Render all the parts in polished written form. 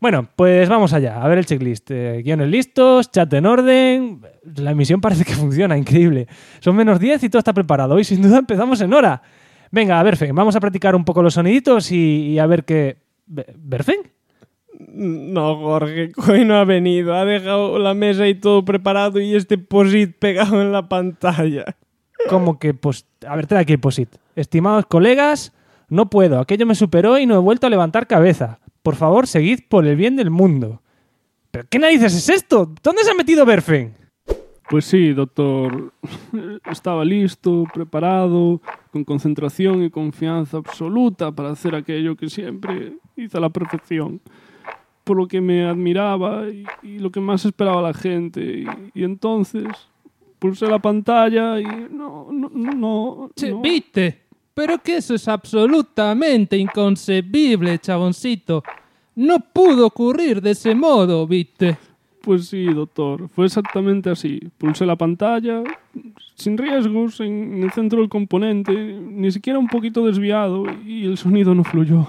Bueno, pues vamos allá. A ver el checklist. Guiones listos, chat en orden. La emisión parece que funciona, increíble. Son -10 y todo está preparado. Hoy sin duda empezamos en hora. Venga, a ver, Fen, vamos a practicar un poco los soniditos y a ver qué... ¿Berfen? No, Jorge, hoy no ha venido. Ha dejado la mesa y todo preparado y este post-it pegado en la pantalla. ¿Cómo que A ver, trae aquí el post-it. Estimados colegas, no puedo. Aquello me superó y no he vuelto a levantar cabeza. Por favor, seguid por el bien del mundo. ¿Pero qué narices es esto? ¿Dónde se ha metido Berfen? Pues sí, doctor. Estaba listo, preparado, con concentración y confianza absoluta para hacer aquello que siempre hice a la perfección. Por lo que me admiraba y lo que más esperaba la gente. Y entonces pulsé la pantalla y no. ¿Viste? Pero que eso es absolutamente inconcebible, chaboncito. No pudo ocurrir de ese modo, ¿viste? Pues sí, doctor. Fue exactamente así. Pulsé la pantalla, sin riesgos, en el centro del componente, ni siquiera un poquito desviado, y el sonido no fluyó.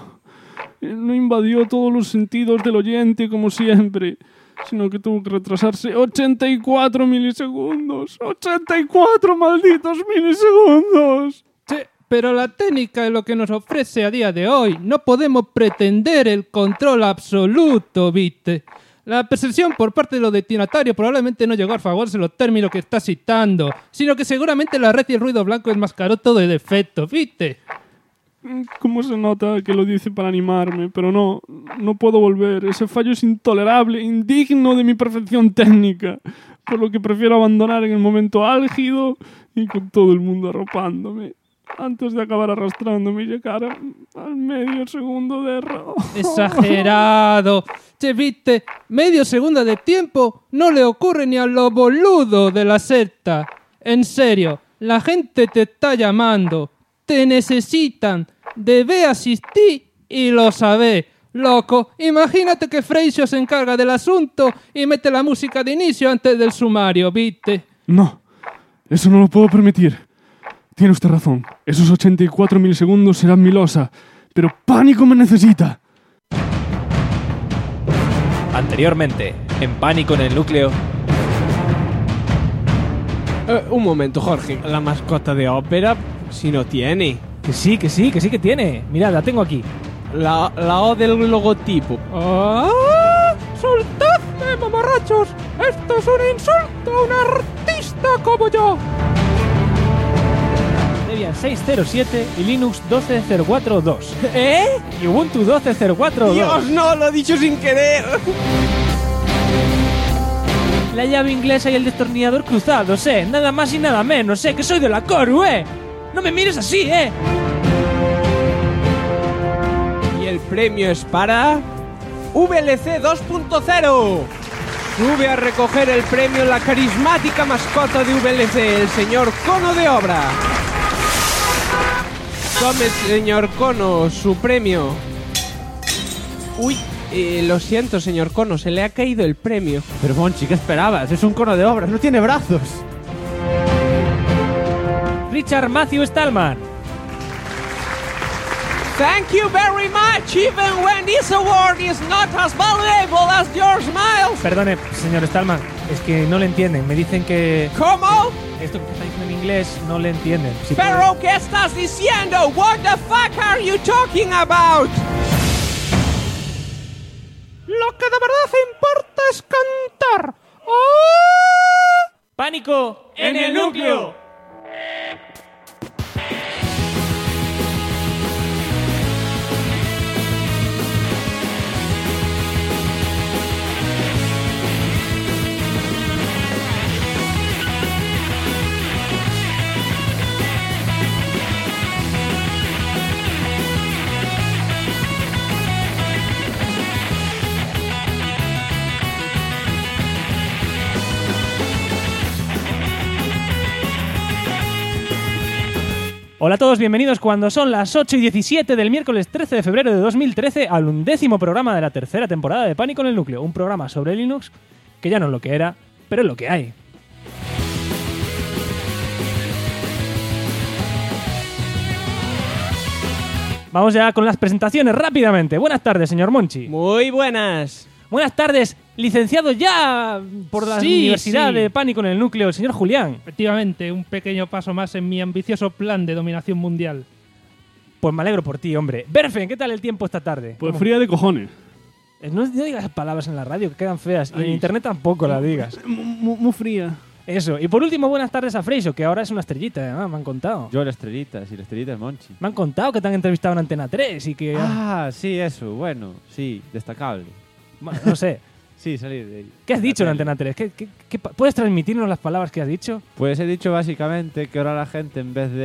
No invadió todos los sentidos del oyente como siempre, sino que tuvo que retrasarse 84 milisegundos. ¡84 malditos milisegundos! Sí, pero la técnica es lo que nos ofrece a día de hoy. No podemos pretender el control absoluto, ¿viste? La percepción por parte de los destinatarios probablemente no llegó a favorcer los términos que está citando, sino que seguramente la red y el ruido blanco enmascaró todo el defecto, ¿viste? ¿Cómo se nota que lo dice para animarme? Pero no puedo volver. Ese fallo es intolerable, indigno de mi perfección técnica, por lo que prefiero abandonar en el momento álgido y con todo el mundo arropándome, antes de acabar arrastrándome y llegar al medio segundo de error. ¡Exagerado! Che, viste, medio segundo de tiempo no le ocurre ni a lo boludo de la secta. En serio, la gente te está llamando, te necesitan, debe asistir y lo sabés. Loco, imagínate que Freixo se encarga del asunto y mete la música de inicio antes del sumario, ¿viste? No, eso no lo puedo permitir. Tiene usted razón. Esos 84 milisegundos serán mi losa. Pero Pánico me necesita. Anteriormente, en Pánico en el Núcleo. Un momento, Jorge. La mascota de ópera, si no tiene. Que sí que tiene. Mirad, la tengo aquí. La O del logotipo. ¡Ah! ¡Soltadme, mamarrachos! ¡Esto es un insulto a un artista como yo! Debian 607 y Linux 12.04.2. ¿Eh? Y Ubuntu 12.04.2. ¡Dios, no! Lo he dicho sin querer. La llave inglesa y el destornillador cruzados, nada más y nada menos, que soy de la Coru, No me mires así, Y el premio es para... VLC 2.0. Sube a recoger el premio la carismática mascota de VLC, el señor Cono de Obra. Tome, señor Cono, su premio. Uy, lo siento, señor Cono, se le ha caído el premio. Pero Monchi, ¿qué esperabas? Es un cono de obras, no tiene brazos. Richard Matthew Stallman. Thank you very much, even when this award is not as valuable as your smiles. Perdone, señor Stallman, es que no le entienden. Me dicen que... ¿Cómo? Esto que está diciendo en inglés no le entienden. Si ¿Pero puede... qué estás diciendo? What the fuck are you talking about? Lo que de verdad importa es cantar. ¡Oh! ¡Pánico en el núcleo! Hola a todos, bienvenidos cuando son las 8:17 del miércoles 13 de febrero de 2013 al 11º programa de la tercera temporada de Pánico en el Núcleo, un programa sobre Linux que ya no es lo que era, pero es lo que hay. Vamos ya con las presentaciones rápidamente. Buenas tardes, señor Monchi. Muy buenas. Buenas tardes, licenciado ya por la Sí, Universidad sí. de Pánico en el Núcleo, el señor Julián. Efectivamente, un pequeño paso más en mi ambicioso plan de dominación mundial. Pues me alegro por ti, hombre. Berfen, ¿qué tal el tiempo esta tarde? Pues fría de cojones. No digas palabras en la radio que quedan feas. Y en Ay. internet tampoco las digas. Muy fría. Eso. Y por último, buenas tardes a Freixo, que ahora es una estrellita, además, me han contado. Yo la estrellita, sí, la estrellita es Monchi. Me han contado que te han entrevistado en Antena 3 y que... Ah, sí, eso, bueno, sí, destacable. Bueno, no sé. Sí, salir de ahí. ¿Qué has dicho en La Antena 3? ¿Puedes transmitirnos las palabras que has dicho? Pues he dicho básicamente que ahora la gente, en vez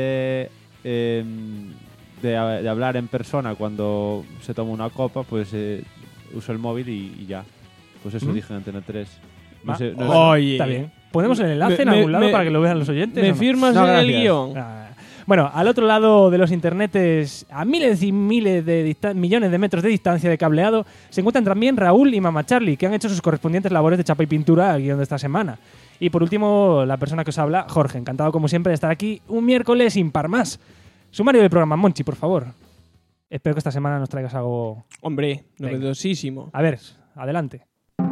de hablar en persona cuando se toma una copa, pues usa el móvil y ya. Pues eso dije en Antena 3. No Va. sé, no sé. Oye. Está bien. ¿Ponemos el enlace en Me- algún lado me- para que lo vean los oyentes? ¿Me o no? firmas No, en el gracias. guión? Ah, bueno, al otro lado de los internetes, a miles y miles de millones de metros de distancia de cableado, se encuentran también Raúl y Mama Charlie, que han hecho sus correspondientes labores de chapa y pintura al guión de esta semana. Y por último, la persona que os habla, Jorge. Encantado, como siempre, de estar aquí un miércoles sin par más. Sumario del programa, Monchi, por favor. Espero que esta semana nos traigas algo... Hombre, Venga. novedosísimo. A ver, adelante.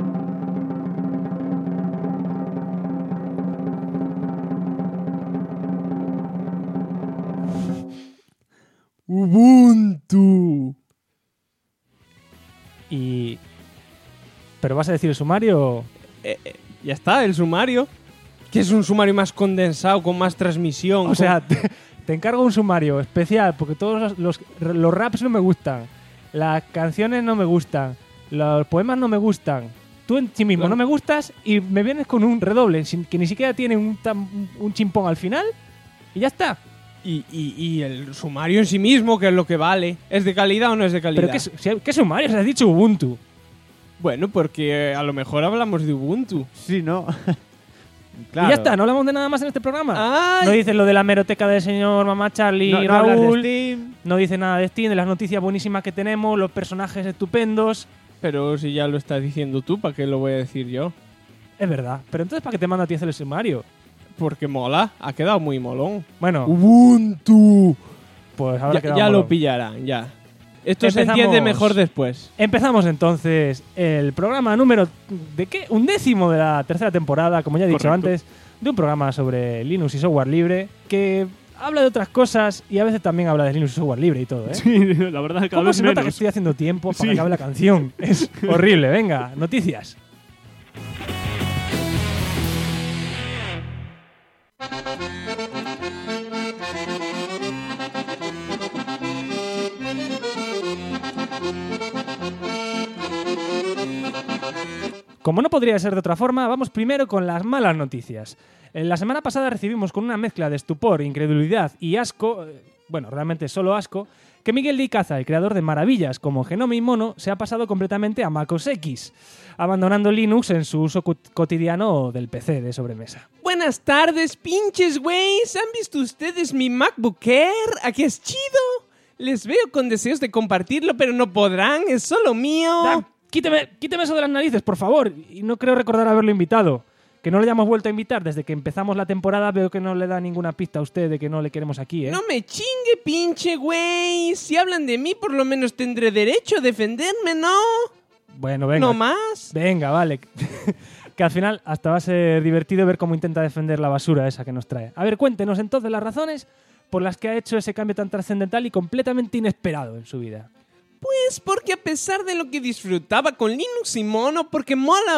Ubuntu. Y... ¿Pero vas a decir el sumario? Ya está, el sumario. Que es un sumario más condensado, con más transmisión. O sea, te encargo un sumario especial porque todos los raps no me gustan, las canciones no me gustan, los poemas no me gustan. Tú en sí mismo Claro. no me gustas y me vienes con un redoble que ni siquiera tiene un chimpón al final y ya está. Y el sumario en sí mismo, que es lo que vale. ¿Es de calidad o no es de calidad? ¿Pero qué sumario? Se has dicho Ubuntu. Bueno, porque a lo mejor hablamos de Ubuntu. Sí, ¿no? Y ya está, no hablamos de nada más en este programa. ¡Ay! No dices lo de la meroteca del señor Mamá Charlie No, y no hablas de Raúl. Steam. No dice nada de Steam, de las noticias buenísimas que tenemos, los personajes estupendos. Pero si ya lo estás diciendo tú, ¿para qué lo voy a decir yo? Es verdad. Pero entonces, ¿para qué te manda a ti hacer el sumario? Porque mola, ha quedado muy molón. Bueno, Ubuntu. pues ahora Ya, quedamos ya lo molón. pillarán, ya. Esto se Empezamos. entiende mejor después. Empezamos entonces el programa número... ¿De qué? 11º de la tercera temporada, como ya he dicho Correcto. antes, de un programa sobre Linux y software libre que habla de otras cosas y a veces también habla de Linux y software libre y todo, ¿eh? Sí, la verdad que cada ¿Cómo vez se nota que menos. estoy haciendo tiempo para Sí. que acabe la canción? Es horrible. Venga, noticias. Como no podría ser de otra forma, vamos primero con las malas noticias. La semana pasada recibimos con una mezcla de estupor, incredulidad y asco, bueno, realmente solo asco, que Miguel de Icaza, el creador de maravillas como Genome y Mono, se ha pasado completamente a MacOS X, abandonando Linux en su uso cotidiano del PC de sobremesa. Buenas tardes, pinches güeyes. ¿Han visto ustedes mi MacBook Air? ¿A qué es chido? Les veo con deseos de compartirlo, pero no podrán. Es solo mío. Ah, quíteme eso de las narices, por favor. Y no creo recordar haberlo invitado. Que no le hayamos vuelto a invitar desde que empezamos la temporada, veo que no le da ninguna pista a usted de que no le queremos aquí, ¿eh? No me chingue, pinche güey. Si hablan de mí, por lo menos tendré derecho a defenderme, ¿no? Bueno, venga. No más. Venga, vale. Que al final hasta va a ser divertido ver cómo intenta defender la basura esa que nos trae. A ver, cuéntenos entonces las razones por las que ha hecho ese cambio tan trascendental y completamente inesperado en su vida. Pues porque a pesar de lo que disfrutaba con Linux y Mono, porque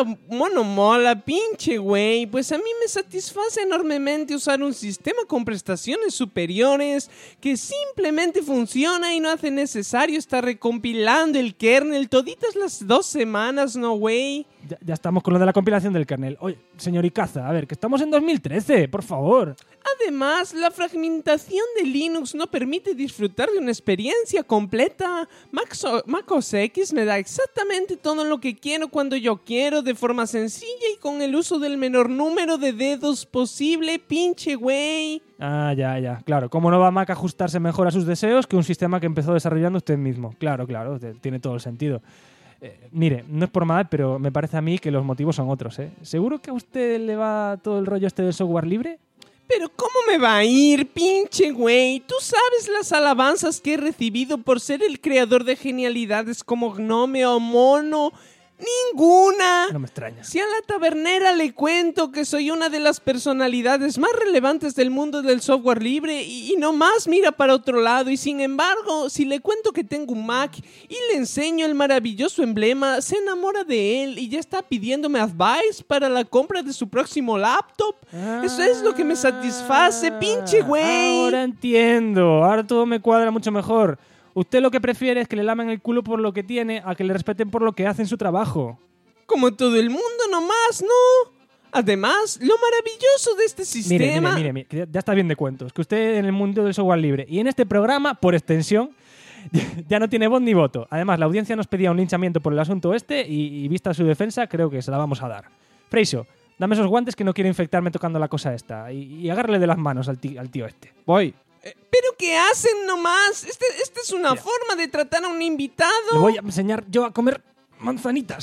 mola, pinche güey, pues a mí me satisface enormemente usar un sistema con prestaciones superiores que simplemente funciona y no hace necesario estar recompilando el kernel toditas las 2 semanas, ¿no, güey? Ya estamos con lo de la compilación del kernel. Oye, señor Icaza, a ver, que estamos en 2013, por favor. Además, la fragmentación de Linux no permite disfrutar de una experiencia completa. MacOS X me da exactamente todo lo que quiero cuando yo quiero, de forma sencilla y con el uso del menor número de dedos posible, pinche güey. Ah, ya. Claro, ¿cómo no va Mac a ajustarse mejor a sus deseos que un sistema que empezó desarrollando usted mismo? Claro, tiene todo el sentido. Mire, no es por mal, pero me parece a mí que los motivos son otros, ¿eh? ¿Seguro que a usted le va todo el rollo este del software libre? Pero ¿cómo me va a ir, pinche güey? ¿Tú sabes las alabanzas que he recibido por ser el creador de genialidades como Gnome o Mono? ¡Ninguna! No me extraña. Si a la tabernera le cuento que soy una de las personalidades más relevantes del mundo del software libre y no más mira para otro lado, y sin embargo, si le cuento que tengo un Mac y le enseño el maravilloso emblema, se enamora de él y ya está pidiéndome advice para la compra de su próximo laptop. Eso es lo que me satisface, pinche güey. Ahora entiendo. Ahora todo me cuadra mucho mejor. Usted lo que prefiere es que le lamen el culo por lo que tiene a que le respeten por lo que hace en su trabajo. Como todo el mundo nomás, ¿no? Además, lo maravilloso de este sistema... Mire, que ya está bien de cuentos. Que usted en el mundo del software libre y en este programa, por extensión, ya no tiene voz ni voto. Además, la audiencia nos pedía un linchamiento por el asunto este y vista su defensa, creo que se la vamos a dar. Freixo, dame esos guantes que no quiero infectarme tocando la cosa esta y agárrale de las manos al tío este. Voy. ¿Pero qué hacen nomás? Esta es una forma de tratar a un invitado. Le voy a enseñar yo a comer manzanitas.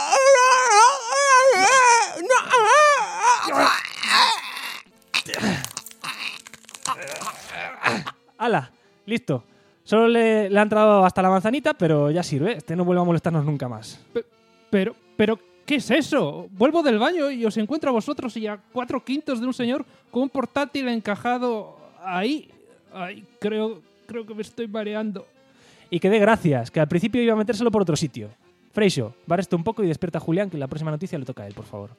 ¡Hala! Listo. Solo le ha entrado hasta la manzanita, pero ya sirve. Este no vuelve a molestarnos nunca más. Pero, ¿qué es eso? Vuelvo del baño y os encuentro a vosotros y a 4/5 de un señor con un portátil encajado ahí. Ay, creo que me estoy mareando. Y que dé gracias, que al principio iba a metérselo por otro sitio. Freixo, barre un poco y despierta a Julián, que la próxima noticia le toca a él, por favor.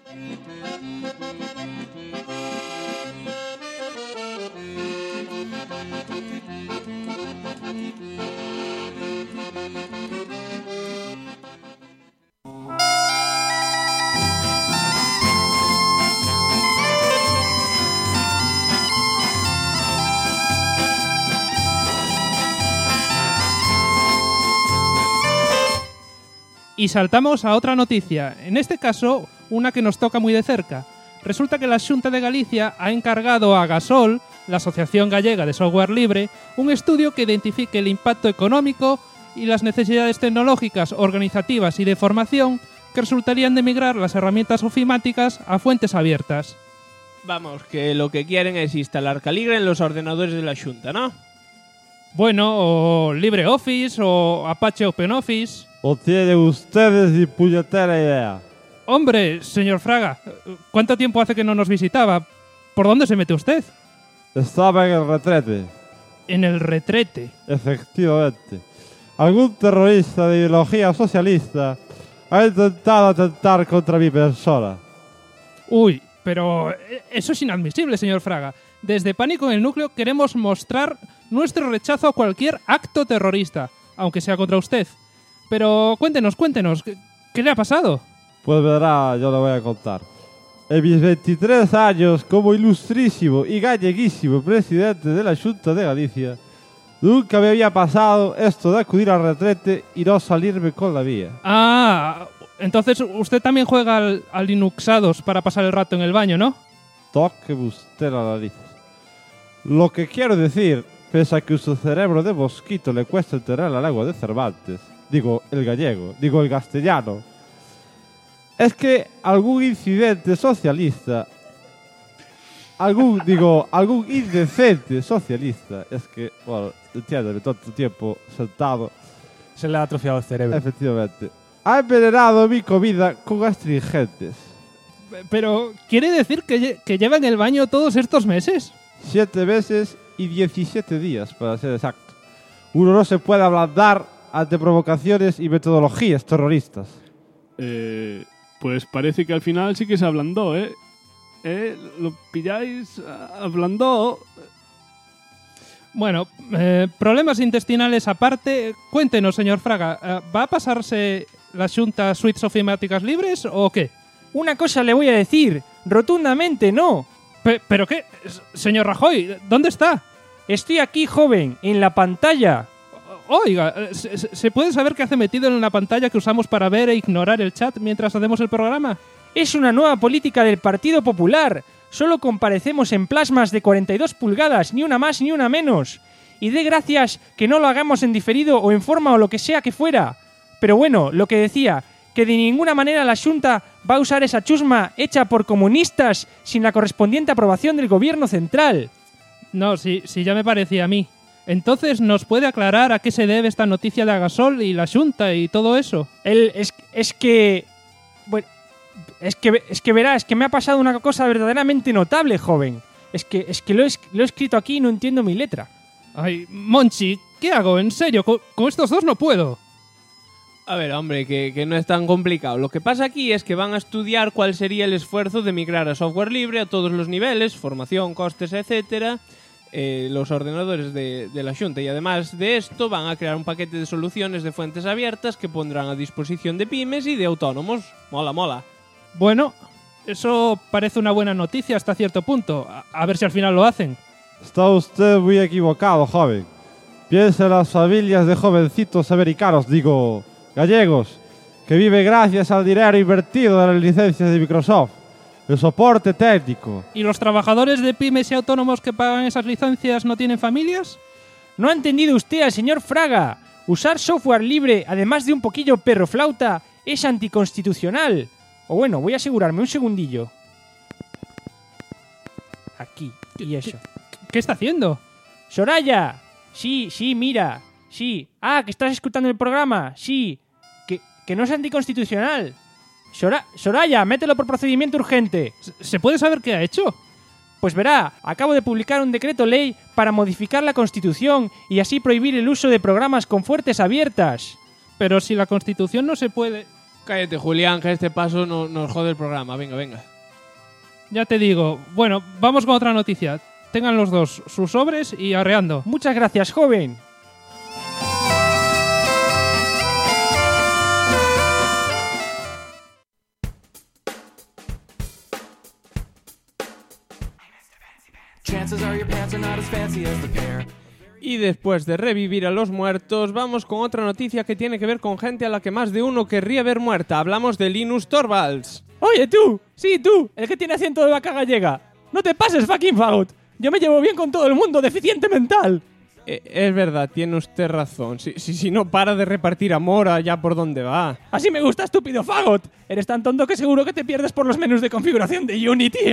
Y saltamos a otra noticia, en este caso una que nos toca muy de cerca. Resulta que la Xunta de Galicia ha encargado a Gasol, la Asociación Gallega de Software Libre, un estudio que identifique el impacto económico y las necesidades tecnológicas, organizativas y de formación que resultarían de migrar las herramientas ofimáticas a fuentes abiertas. Vamos, que lo que quieren es instalar Caligra en los ordenadores de la Xunta, ¿no? Bueno, o LibreOffice o Apache OpenOffice. ¿O tienen ustedes ni puñetera idea? Hombre, señor Fraga, ¿cuánto tiempo hace que no nos visitaba? ¿Por dónde se mete usted? Estaba en el retrete. En el retrete. Efectivamente. Algún terrorista de ideología socialista ha intentado atentar contra mi persona. Uy, pero eso es inadmisible, señor Fraga. Desde Pánico en el Núcleo queremos mostrar nuestro rechazo a cualquier acto terrorista, aunque sea contra usted. Pero cuéntenos, ¿qué le ha pasado? Pues verá, yo le voy a contar. En mis 23 años como ilustrísimo y galleguísimo presidente de la Xunta de Galicia, nunca me había pasado esto de acudir al retrete y no salirme con la mía. Ah, entonces usted también juega al Linuxados para pasar el rato en el baño, ¿no? Toque usted la nariz. Lo que quiero decir, pese a que su cerebro de mosquito le cuesta entender la lengua de Cervantes, digo el gallego, digo el castellano, es que algún incidente socialista, algún indecente socialista, es que, bueno, entiéndeme, tanto tiempo sentado, Se le ha atrofiado el cerebro. efectivamente, ha envenenado mi comida con astringentes. Pero, ¿quiere decir que lleva en el baño todos estos meses? 7 meses y 17 días, para ser exacto. Uno no se puede ablandar ante provocaciones y metodologías terroristas. Pues parece que al final sí que se ablandó, ¿eh? ¿Lo pilláis? Ablandó. Bueno, problemas intestinales aparte, cuéntenos, señor Fraga, ¿va a pasarse la Xunta suites ofimáticas libres o qué? Una cosa le voy a decir, rotundamente no. ¿Pero qué? Señor Rajoy, ¿dónde está? Estoy aquí, joven, en la pantalla. Oiga, ¿se puede saber qué hace metido en la pantalla que usamos para ver e ignorar el chat mientras hacemos el programa? Es una nueva política del Partido Popular. Solo comparecemos en plasmas de 42 pulgadas, ni una más ni una menos. Y dé gracias que no lo hagamos en diferido o en forma o lo que sea que fuera. Pero bueno, lo que decía, que de ninguna manera la Xunta va a usar esa chusma hecha por comunistas sin la correspondiente aprobación del gobierno central. No, sí ya me parecía a mí. Entonces, ¿nos puede aclarar a qué se debe esta noticia de Agasol y la Xunta y todo eso? Es que verá, es que me ha pasado una cosa verdaderamente notable, joven. Es que lo he escrito aquí y no entiendo mi letra. Ay, Monchi, ¿qué hago? En serio, con estos dos no puedo. A ver, hombre, que no es tan complicado. Lo que pasa aquí es que van a estudiar cuál sería el esfuerzo de migrar a software libre a todos los niveles, formación, costes, etcétera, los ordenadores de la Xunta. Y además de esto, van a crear un paquete de soluciones de fuentes abiertas que pondrán a disposición de pymes y de autónomos. Mola, mola. Bueno, eso parece una buena noticia hasta cierto punto. A ver si al final lo hacen. Está usted muy equivocado, joven. Piense en las familias de jovencitos americanos, digo, gallegos, que viven gracias al dinero invertido en las licencias de Microsoft, el soporte técnico. ¿Y los trabajadores de pymes y autónomos que pagan esas licencias no tienen familias? ¿No ha entendido usted al señor Fraga? Usar software libre, además de un poquillo perroflauta, es anticonstitucional. O bueno, voy a asegurarme un segundillo. Aquí, y eso. ¿Qué está haciendo? ¡Soraya! Sí, mira. Sí. Ah, que estás escuchando el programa. Sí. Que no es anticonstitucional. Soraya, mételo por procedimiento urgente. ¿Se puede saber qué ha hecho? Pues verá, acabo de publicar un decreto ley para modificar la Constitución y así prohibir el uso de programas con fuentes abiertas. Pero si la Constitución no se puede... Cállate, Julián, que a este paso nos jode el programa. Venga. Ya te digo. Bueno, vamos con otra noticia. Tengan los dos sus sobres y arreando. Muchas gracias, joven. Y después de revivir a los muertos, vamos con otra noticia que tiene que ver con gente a la que más de uno querría ver muerta. Hablamos de Linus Torvalds. Oye, tú. Sí, tú. El que tiene acento de vaca gallega. No te pases, fucking fagot. Yo me llevo bien con todo el mundo, deficiente mental. Es verdad, tiene usted razón. Si no para de repartir amor allá por donde va. Así me gusta, estúpido fagot. Eres tan tonto que seguro que te pierdes por los menús de configuración de Unity.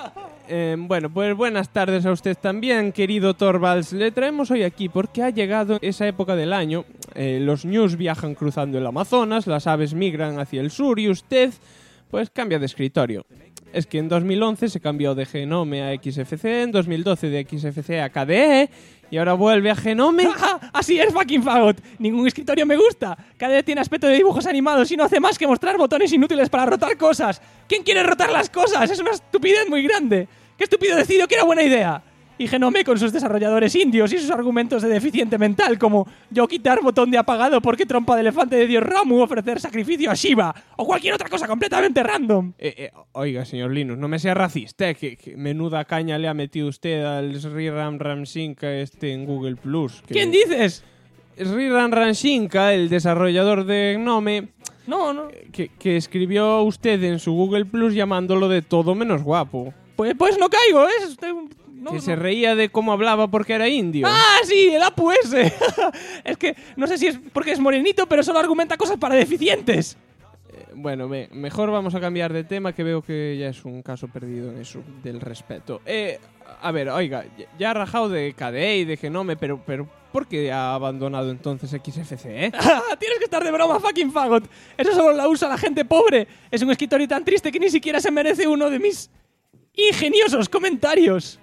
Bueno, pues buenas tardes a usted también, querido Torvalds. Le traemos hoy aquí porque ha llegado esa época del año. Los ñus viajan cruzando el Amazonas, las aves migran hacia el sur y usted, pues cambia de escritorio. Es que en 2011 se cambió de Genome a XFC, en 2012 de XFC a KDE y ahora vuelve a Genome. Así es, fucking fagot. Ningún escritorio me gusta. KDE tiene aspecto de dibujos animados y no hace más que mostrar botones inútiles para rotar cosas. ¿Quién quiere rotar las cosas? Es una estupidez muy grande. ¿Qué estúpido decidió que era buena idea? Y Genome con sus desarrolladores indios y sus argumentos de deficiente mental como yo quitar botón de apagado porque trompa de elefante de Dios Ramu ofrecer sacrificio a Shiva o cualquier otra cosa completamente random. Oiga, señor Linus, no me sea racista, que menuda caña le ha metido usted al Sriram Ramsinka en Google+. ¿Quién dices? Sriram Ramsinka, el desarrollador de Gnome, No. que escribió usted en su Google+ llamándolo de todo menos guapo. Pues no caigo, ¿eh? Se reía de cómo hablaba porque era indio. ¡Ah, sí! El Apu ese. Es que no sé si es porque es morenito, pero solo argumenta cosas para deficientes. Bueno, mejor vamos a cambiar de tema, que veo que ya es un caso perdido en eso del respeto. A ver, oiga, ya ha rajado de KDE y de Genome, pero ¿por qué ha abandonado entonces XFC, Tienes que estar de broma, fucking fagot. Eso solo la usa la gente pobre. Es un escritorio tan triste que ni siquiera se merece uno de mis ingeniosos comentarios.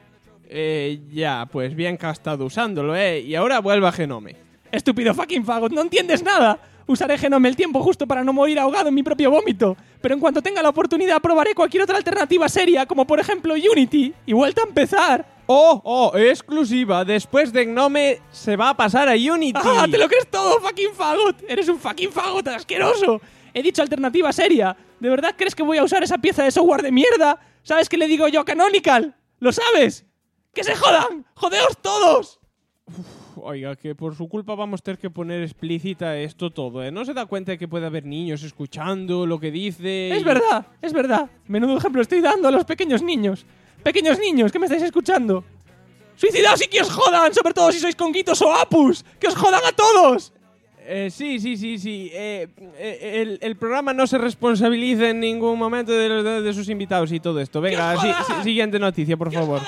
Ya, pues bien que ha estado usándolo, y ahora vuelve a Genome. Estúpido fucking fagot, no entiendes nada. Usaré Genome el tiempo justo para no morir ahogado en mi propio vómito. Pero en cuanto tenga la oportunidad probaré cualquier otra alternativa seria, como por ejemplo Unity, y vuelta a empezar. ¡Oh! Exclusiva. Después de Gnome se va a pasar a Unity. ¡Ah! ¡Te lo crees todo, fucking fagot! ¡Eres un fucking fagot asqueroso! He dicho alternativa seria. ¿De verdad crees que voy a usar esa pieza de software de mierda? ¿Sabes qué le digo yo a Canonical? ¿Lo sabes? ¡Que se jodan! ¡Jodeos todos! Oiga, que por su culpa vamos a tener que poner explícita esto todo, ¿No se da cuenta de que puede haber niños escuchando lo que dice? Es verdad. Menudo ejemplo estoy dando a los pequeños niños. Pequeños niños, ¿que me estáis escuchando? ¡Suicidaos y que os jodan! Sobre todo si sois conguitos o apus. ¡Que os jodan a todos! Sí. El programa no se responsabiliza en ningún momento de sus invitados y todo esto. Venga, siguiente noticia, por favor.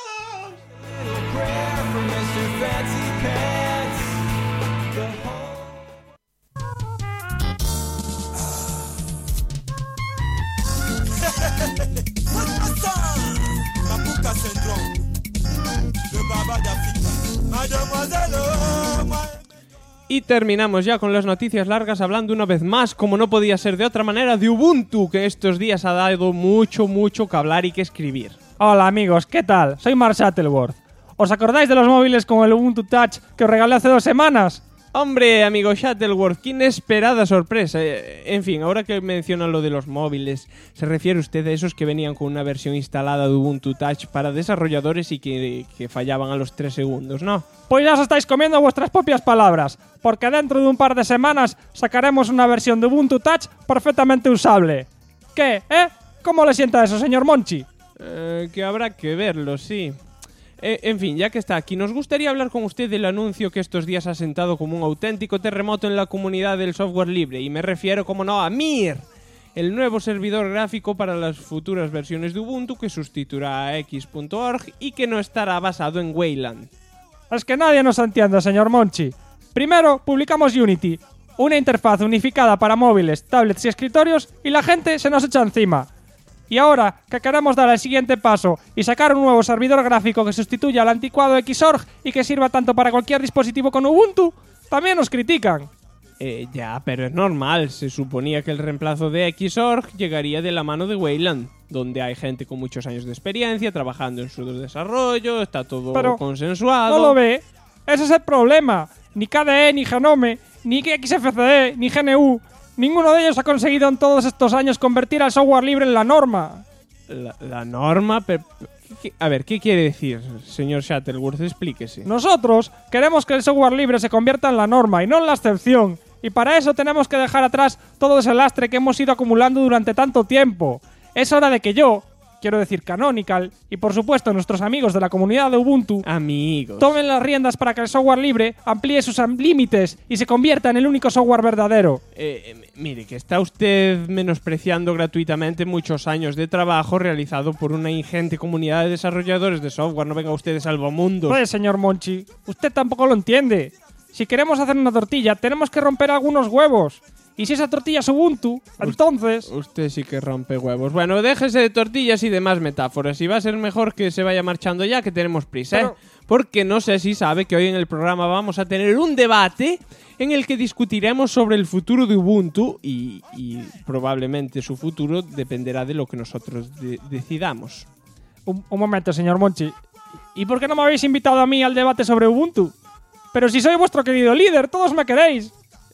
Y terminamos ya con las noticias largas hablando una vez más, como no podía ser de otra manera, de Ubuntu, que estos días ha dado mucho que hablar y que escribir. Hola amigos, ¿qué tal? Soy Mark Shuttleworth. ¿Os acordáis de los móviles con el Ubuntu Touch que os regalé hace 2 semanas? Hombre, amigo Shuttleworth, qué inesperada sorpresa. En fin, ahora que mencionan lo de los móviles, ¿se refiere usted a esos que venían con una versión instalada de Ubuntu Touch para desarrolladores y que fallaban a los 3 segundos, no? Pues ya os estáis comiendo vuestras propias palabras, porque dentro de un par de semanas sacaremos una versión de Ubuntu Touch perfectamente usable. ¿Qué? ¿Cómo le sienta eso, señor Monchi? Que habrá que verlo, sí. En fin, ya que está aquí, nos gustaría hablar con usted del anuncio que estos días ha sentado como un auténtico terremoto en la comunidad del software libre, y me refiero, como no, a Mir, el nuevo servidor gráfico para las futuras versiones de Ubuntu que sustituirá a X.org y que no estará basado en Wayland. Es que nadie nos entiende, señor Monchi. Primero, publicamos Unity, una interfaz unificada para móviles, tablets y escritorios, y la gente se nos echa encima. Y ahora que queremos dar el siguiente paso y sacar un nuevo servidor gráfico que sustituya al anticuado Xorg y que sirva tanto para cualquier dispositivo con Ubuntu, también nos critican. Ya, pero es normal. Se suponía que el reemplazo de Xorg llegaría de la mano de Wayland, donde hay gente con muchos años de experiencia trabajando en su desarrollo, está todo consensuado. No lo ve. Ese es el problema. Ni KDE, ni Genome, ni XFCE, ni GNU... Ninguno de ellos ha conseguido en todos estos años convertir al software libre en la norma. ¿La norma? A ver, ¿qué quiere decir, señor Shuttleworth? Explíquese. Nosotros queremos que el software libre se convierta en la norma y no en la excepción. Y para eso tenemos que dejar atrás todo ese lastre que hemos ido acumulando durante tanto tiempo. Es hora de que yo, quiero decir Canonical, y por supuesto nuestros amigos de la comunidad de Ubuntu, tomen las riendas para que el software libre amplíe sus límites y se convierta en el único software verdadero. Mire, que está usted menospreciando gratuitamente muchos años de trabajo realizado por una ingente comunidad de desarrolladores de software. No venga usted de salvamundos. Pues, señor Monchi, usted tampoco lo entiende. Si queremos hacer una tortilla, tenemos que romper algunos huevos. Y si esa tortilla es Ubuntu, entonces... Usted sí que rompe huevos. Bueno, déjese de tortillas y demás metáforas. Y va a ser mejor que se vaya marchando ya, que tenemos prisa, Pero... Porque no sé si sabe que hoy en el programa vamos a tener un debate en el que discutiremos sobre el futuro de Ubuntu y probablemente su futuro dependerá de lo que nosotros decidamos. Un momento, señor Monchi. ¿Y por qué no me habéis invitado a mí al debate sobre Ubuntu? Pero si soy vuestro querido líder, todos me queréis.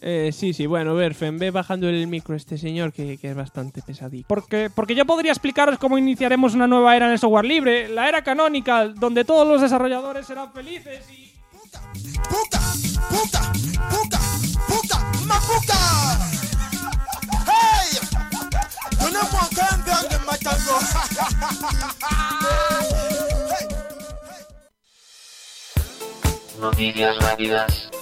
Sí, bueno, Berfen, ve bajando el micro este señor que es bastante pesadito. Porque yo podría explicaros cómo iniciaremos una nueva era en el software libre, la era Canonical, donde todos los desarrolladores serán felices y... ¡Puta! ¡Mapuca! ¡Hey! ¡Yo no puedo cambiar de matango! Noticias rápidas.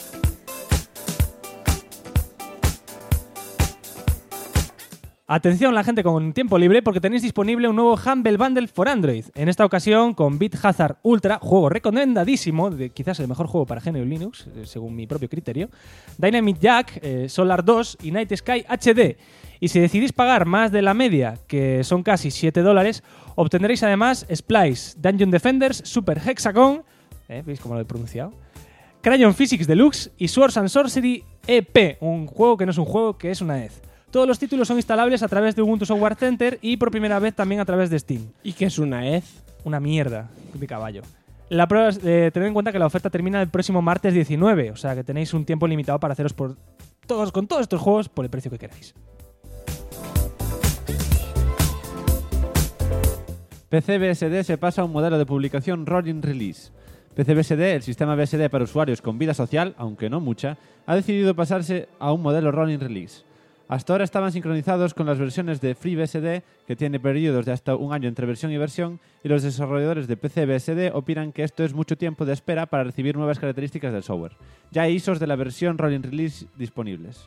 Atención la gente con tiempo libre porque tenéis disponible un nuevo Humble Bundle for Android. En esta ocasión con Biohazard Ultra, juego recomendadísimo, quizás el mejor juego para GNU Linux, según mi propio criterio, Dynamic Jack, Solar 2 y Night Sky HD. Y si decidís pagar más de la media, que son casi $7, obtendréis además Splice, Dungeon Defenders, Super Hexagon, ¿veis cómo lo he pronunciado? Crayon Physics Deluxe y Swords and Sorcery EP, un juego que no es un juego, que es una EZ. Todos los títulos son instalables a través de Ubuntu Software Center y por primera vez también a través de Steam. ¿Y qué es una EZ? Una mierda de caballo. La prueba es, tened en cuenta que la oferta termina el próximo martes 19, o sea que tenéis un tiempo limitado para haceros con todos estos juegos por el precio que queráis. PCBSD se pasa a un modelo de publicación Rolling Release. PCBSD, el sistema BSD para usuarios con vida social, aunque no mucha, ha decidido pasarse a un modelo Rolling Release. Hasta ahora estaban sincronizados con las versiones de FreeBSD, que tiene periodos de hasta un año entre versión y versión, y los desarrolladores de PCBSD opinan que esto es mucho tiempo de espera para recibir nuevas características del software. Ya hay ISOs de la versión Rolling Release disponibles.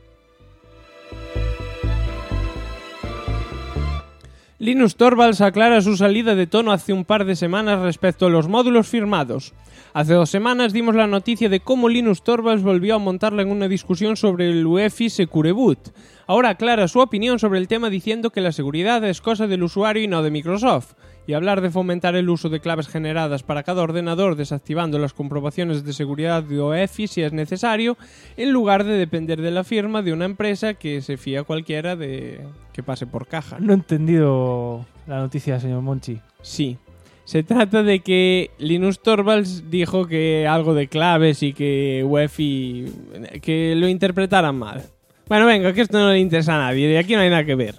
Linus Torvalds aclara su salida de tono hace un par de semanas respecto a los módulos firmados. Hace 2 semanas dimos la noticia de cómo Linus Torvalds volvió a montarla en una discusión sobre el UEFI Secure Boot. Ahora aclara su opinión sobre el tema diciendo que la seguridad es cosa del usuario y no de Microsoft, y hablar de fomentar el uso de claves generadas para cada ordenador desactivando las comprobaciones de seguridad de UEFI si es necesario, en lugar de depender de la firma de una empresa que se fía cualquiera de que pase por caja. No he entendido la noticia, señor Monchi. Sí. Se trata de que Linus Torvalds dijo que algo de claves y que UEFI que lo interpretaran mal. Bueno, venga, que esto no le interesa a nadie, de aquí no hay nada que ver.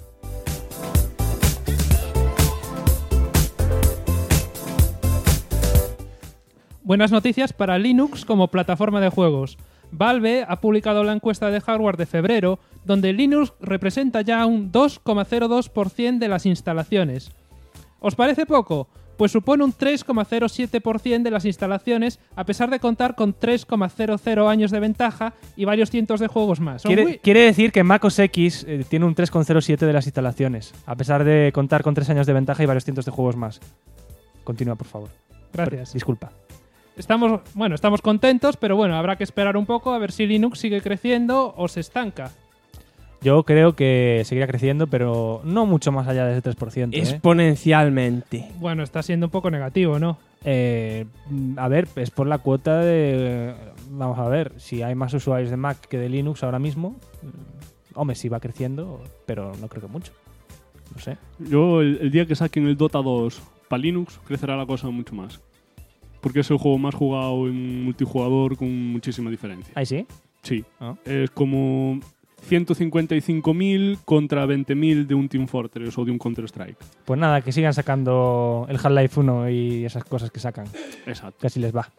Buenas noticias para Linux como plataforma de juegos. Valve ha publicado la encuesta de hardware de febrero, donde Linux representa ya un 2,02% de las instalaciones. ¿Os parece poco? Pues supone un 3,07% de las instalaciones, a pesar de contar con 3,00 años de ventaja y varios cientos de juegos más. Quiere decir que Mac OS X tiene un 3,07% de las instalaciones, a pesar de contar con 3 años de ventaja y varios cientos de juegos más. Continúa, por favor. Gracias. Disculpa. Estamos contentos, pero bueno, habrá que esperar un poco a ver si Linux sigue creciendo o se estanca. Yo creo que seguirá creciendo, pero no mucho más allá de ese 3%. Exponencialmente. Bueno, está siendo un poco negativo, ¿no? A ver, es por la cuota de... Vamos a ver, si hay más usuarios de Mac que de Linux ahora mismo, hombre, sí va creciendo, pero no creo que mucho. No sé. Yo, el día que saquen el Dota 2 para Linux, crecerá la cosa mucho más. Porque es el juego más jugado en multijugador con muchísima diferencia. ¿Ahí sí? Sí. Ah. Es como 155.000 contra 20.000 de un Team Fortress o de un Counter-Strike. Pues nada, que sigan sacando el Half-Life 1 y esas cosas que sacan. Exacto. Que así les va.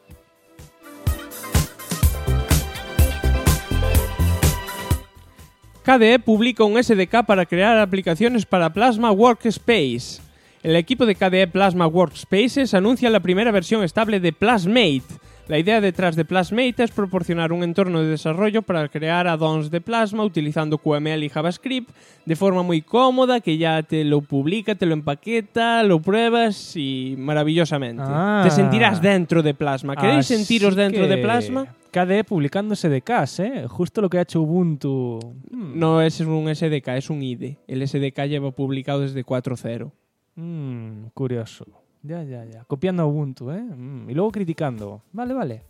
KDE publica un SDK para crear aplicaciones para Plasma Workspace. El equipo de KDE Plasma Workspaces anuncia la primera versión estable de Plasmate. La idea detrás de Plasmate es proporcionar un entorno de desarrollo para crear add-ons de Plasma utilizando QML y JavaScript de forma muy cómoda, que ya te lo publica, te lo empaqueta, lo pruebas y maravillosamente. Te sentirás dentro de Plasma. ¿Queréis sentiros dentro de Plasma? KDE publicando SDKs, ¿eh? Justo lo que ha hecho Ubuntu. No es un SDK, es un IDE. El SDK lleva publicado desde 4.0. Curioso. Ya. Copiando a Ubuntu, ¿eh? Y luego criticando. Vale.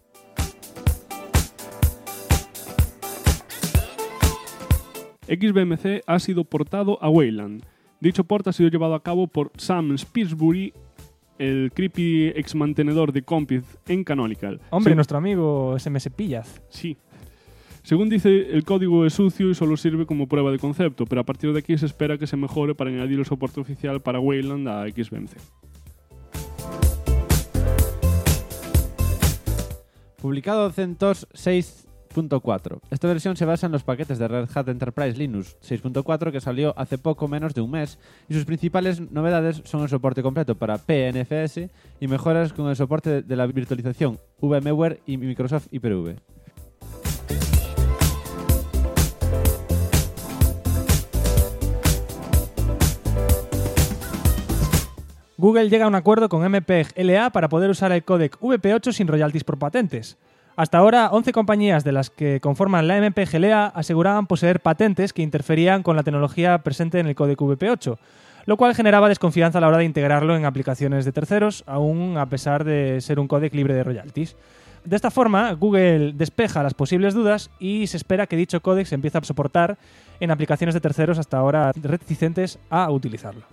XBMC ha sido portado a Wayland. Dicho port ha sido llevado a cabo por Sam Spearsbury, el creepy ex mantenedor de Compiz en Canonical. Hombre, nuestro amigo SMS Pillaz. Sí. Según dice, el código es sucio y solo sirve como prueba de concepto, pero a partir de aquí se espera que se mejore para añadir el soporte oficial para Wayland a XBMC. Publicado CentOS 6.4. Esta versión se basa en los paquetes de Red Hat Enterprise Linux 6.4 que salió hace poco menos de un mes, y sus principales novedades son el soporte completo para PNFS y mejoras con el soporte de la virtualización VMware y Microsoft Hyper-V. Google llega a un acuerdo con MPEG-LA para poder usar el códec VP8 sin royalties por patentes. Hasta ahora, 11 compañías de las que conforman la MPEG-LA aseguraban poseer patentes que interferían con la tecnología presente en el códec VP8, lo cual generaba desconfianza a la hora de integrarlo en aplicaciones de terceros, aún a pesar de ser un códec libre de royalties. De esta forma, Google despeja las posibles dudas y se espera que dicho códec se empiece a soportar en aplicaciones de terceros hasta ahora reticentes a utilizarlo.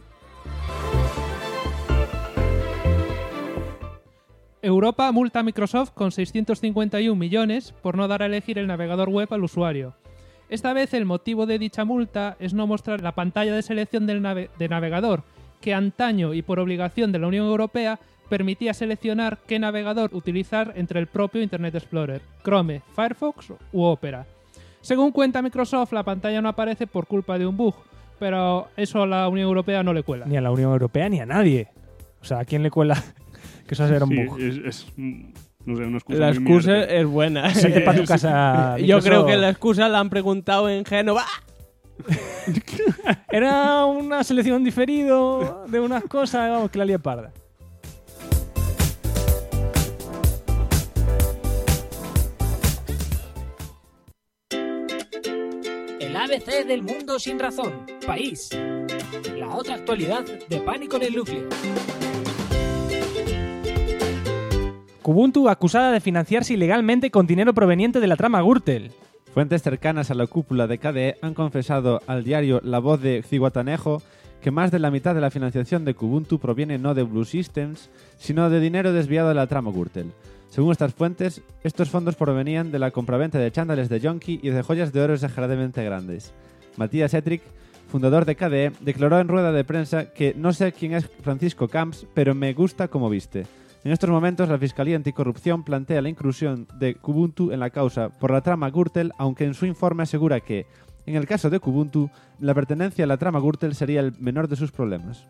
Europa multa a Microsoft con 651 millones por no dar a elegir el navegador web al usuario. Esta vez el motivo de dicha multa es no mostrar la pantalla de selección del navegador, que antaño y por obligación de la Unión Europea permitía seleccionar qué navegador utilizar entre el propio Internet Explorer, Chrome, Firefox u Opera. Según cuenta Microsoft, la pantalla no aparece por culpa de un bug, pero eso a la Unión Europea no le cuela. Ni a la Unión Europea ni a nadie. O sea, ¿a quién le cuela que eso era un Sí, bug? No sé, una excusa. La muy excusa mierda. es buena. Vete para tu casa. Yo Microsoft. creo que la excusa la han preguntado en Génova. Era una selección diferido de unas cosas, vamos, que la lié parda. El ABC del mundo sin razón. País. La otra actualidad de Pánico en el Núcleo. Kubuntu acusada de financiarse ilegalmente con dinero proveniente de la trama Gürtel. Fuentes cercanas a la cúpula de KDE han confesado al diario La Voz de Zihuatanejo que más de la mitad de la financiación de Kubuntu proviene no de Blue Systems, sino de dinero desviado de la trama Gürtel. Según estas fuentes, estos fondos provenían de la compraventa de chándales de Yonki y de joyas de oro exageradamente grandes. Matías Etrick, fundador de KDE, declaró en rueda de prensa que no sé quién es Francisco Camps, pero me gusta como viste. En estos momentos, la Fiscalía Anticorrupción plantea la inclusión de Kubuntu en la causa por la trama Gürtel, aunque en su informe asegura que, en el caso de Kubuntu, la pertenencia a la trama Gürtel sería el menor de sus problemas.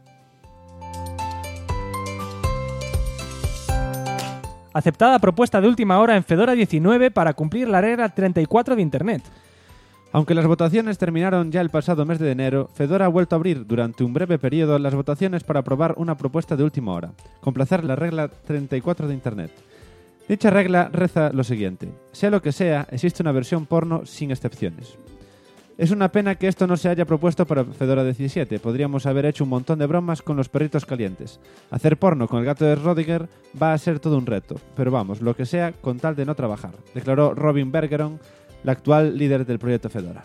Aceptada propuesta de última hora en Fedora 19 para cumplir la regla 34 de Internet. Aunque las votaciones terminaron ya el pasado mes de enero, Fedora ha vuelto a abrir durante un breve periodo las votaciones para aprobar una propuesta de última hora, complacer la regla 34 de Internet. Dicha regla reza lo siguiente: sea lo que sea, existe una versión porno sin excepciones. Es una pena que esto no se haya propuesto para Fedora 17, podríamos haber hecho un montón de bromas con los perritos calientes. Hacer porno con el gato de Rodiger va a ser todo un reto, pero vamos, lo que sea con tal de no trabajar, declaró Robin Bergeron, la actual líder del proyecto Fedora.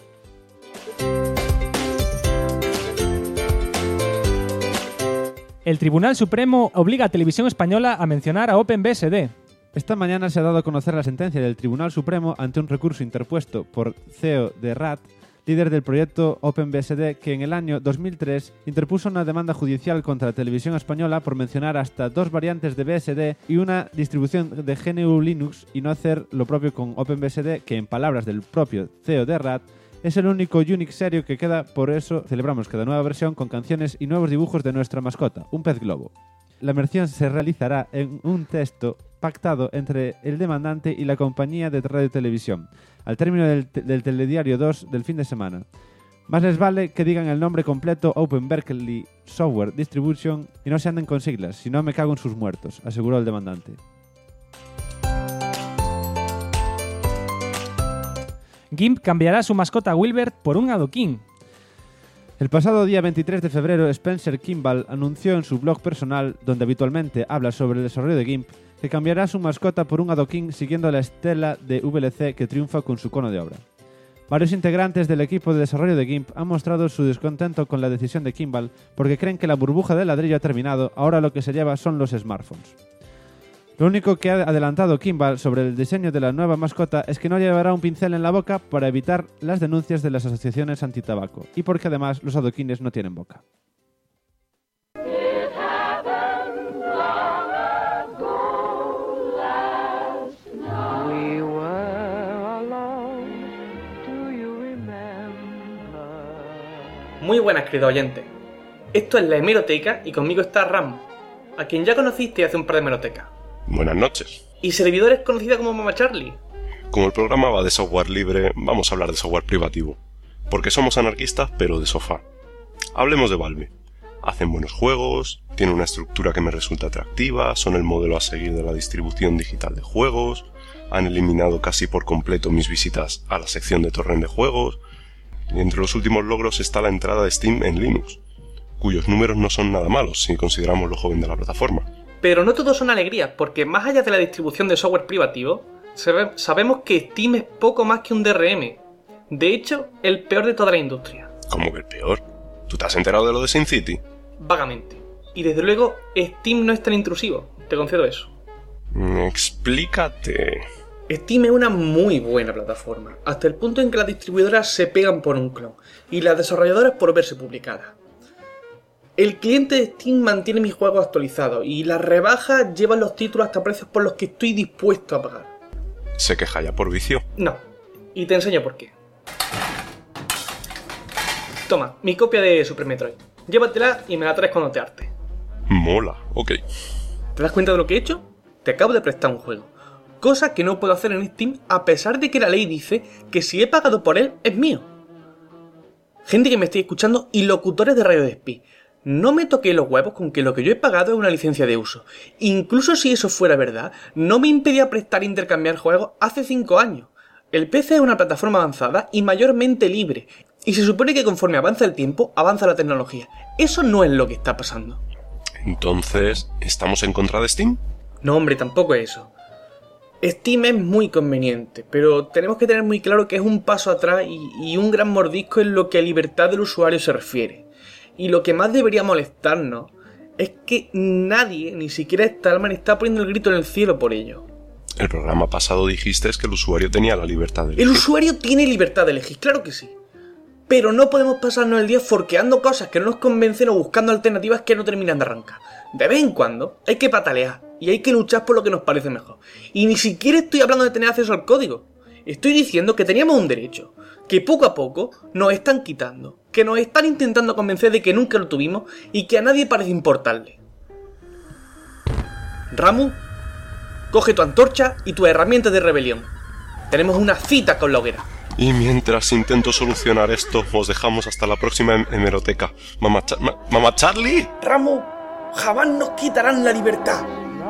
El Tribunal Supremo obliga a Televisión Española a mencionar a OpenBSD. Esta mañana se ha dado a conocer la sentencia del Tribunal Supremo ante un recurso interpuesto por CEO de RAT, líder del proyecto OpenBSD, que en el año 2003 interpuso una demanda judicial contra la Televisión Española por mencionar hasta 2 variantes de BSD y una distribución de GNU Linux y no hacer lo propio con OpenBSD, que en palabras del propio CEO de RAT es el único Unix serio que queda. Por eso celebramos cada nueva versión con canciones y nuevos dibujos de nuestra mascota, un pez globo. La versión se realizará en un texto pactado entre el demandante y la compañía de radio y televisión, al término del telediario 2 del fin de semana. Más les vale que digan el nombre completo Open Berkeley Software Distribution y no se anden con siglas, si no me cago en sus muertos, aseguró el demandante. GIMP cambiará su mascota Wilbert por un adoquín. El pasado día 23 de febrero, Spencer Kimball anunció en su blog personal, donde habitualmente habla sobre el desarrollo de GIMP, que cambiará su mascota por un adoquín siguiendo la estela de VLC que triunfa con su cono de obra. Varios integrantes del equipo de desarrollo de GIMP han mostrado su descontento con la decisión de Kimball porque creen que la burbuja de ladrillo ha terminado, ahora lo que se lleva son los smartphones. Lo único que ha adelantado Kimball sobre el diseño de la nueva mascota es que no llevará un pincel en la boca para evitar las denuncias de las asociaciones antitabaco y porque además los adoquines no tienen boca. Muy buenas, querido oyente. Esto es la hemeroteca y conmigo está Ram, a quien ya conociste hace un par de hemerotecas. Buenas noches. Y servidores conocida como Mama Charlie. Como el programa va de software libre, vamos a hablar de software privativo. Porque somos anarquistas, pero de sofá. Hablemos de Valve. Hacen buenos juegos, tienen una estructura que me resulta atractiva, son el modelo a seguir de la distribución digital de juegos, han eliminado casi por completo mis visitas a la sección de torrent de juegos, y entre los últimos logros está la entrada de Steam en Linux, cuyos números no son nada malos si consideramos lo joven de la plataforma. Pero no todo son alegrías, porque más allá de la distribución de software privativo, sabemos que Steam es poco más que un DRM. De hecho, el peor de toda la industria. ¿Cómo que el peor? ¿Tú te has enterado de lo de SimCity? Vagamente. Y desde luego, Steam no es tan intrusivo, te concedo eso. Explícate. Steam es una muy buena plataforma, hasta el punto en que las distribuidoras se pegan por un clon, y las desarrolladoras por verse publicadas. El cliente de Steam mantiene mis juegos actualizados, y las rebajas llevan los títulos hasta precios por los que estoy dispuesto a pagar. ¿Se queja ya por vicio? No, y te enseño por qué. Toma, mi copia de Super Metroid. Llévatela y me la traes cuando te hartes. Mola, ok. ¿Te das cuenta de lo que he hecho? Te acabo de prestar un juego. Cosa que no puedo hacer en Steam a pesar de que la ley dice que si he pagado por él, es mío. Gente que me esté escuchando y locutores de Radio Despí. No me toqué los huevos con que lo que yo he pagado es una licencia de uso. Incluso si eso fuera verdad, no me impedía prestar e intercambiar juegos hace 5 años. El PC es una plataforma avanzada y mayormente libre. Y se supone que conforme avanza el tiempo, avanza la tecnología. Eso no es lo que está pasando. Entonces, ¿estamos en contra de Steam? No, hombre, tampoco es eso. Steam es muy conveniente, pero tenemos que tener muy claro que es un paso atrás y un gran mordisco en lo que a libertad del usuario se refiere. Y lo que más debería molestarnos es que nadie, ni siquiera Stallman, está poniendo el grito en el cielo por ello. El programa pasado dijiste que el usuario tenía la libertad de elegir. El usuario tiene libertad de elegir, claro que sí. Pero no podemos pasarnos el día forqueando cosas que no nos convencen o buscando alternativas que no terminan de arrancar. De vez en cuando hay que patalear y hay que luchar por lo que nos parece mejor. Y ni siquiera estoy hablando de tener acceso al código. Estoy diciendo que teníamos un derecho, que poco a poco nos están quitando, que nos están intentando convencer de que nunca lo tuvimos y que a nadie parece importarle. Ramu, coge tu antorcha y tus herramientas de rebelión. Tenemos una cita con la hoguera. Y mientras intento solucionar esto, os dejamos hasta la próxima hemeroteca. Mamá Charlie. Ramu, jamás nos quitarán la libertad.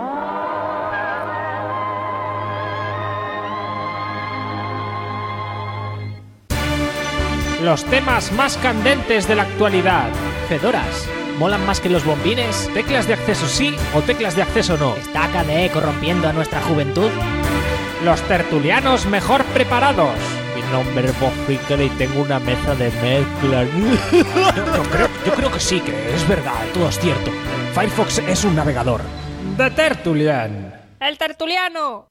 Los temas más candentes de la actualidad. Fedoras, ¿molan más que los bombines? ¿Teclas de acceso sí o teclas de acceso no? ¿Está KDE corrompiendo a nuestra juventud? Los tertulianos mejor preparados. Mi nombre es Bob Finkel y tengo una mesa de mezclas. Yo creo que sí, que es verdad, todo es cierto. Firefox es un navegador. The Tertulian. ¡El tertuliano!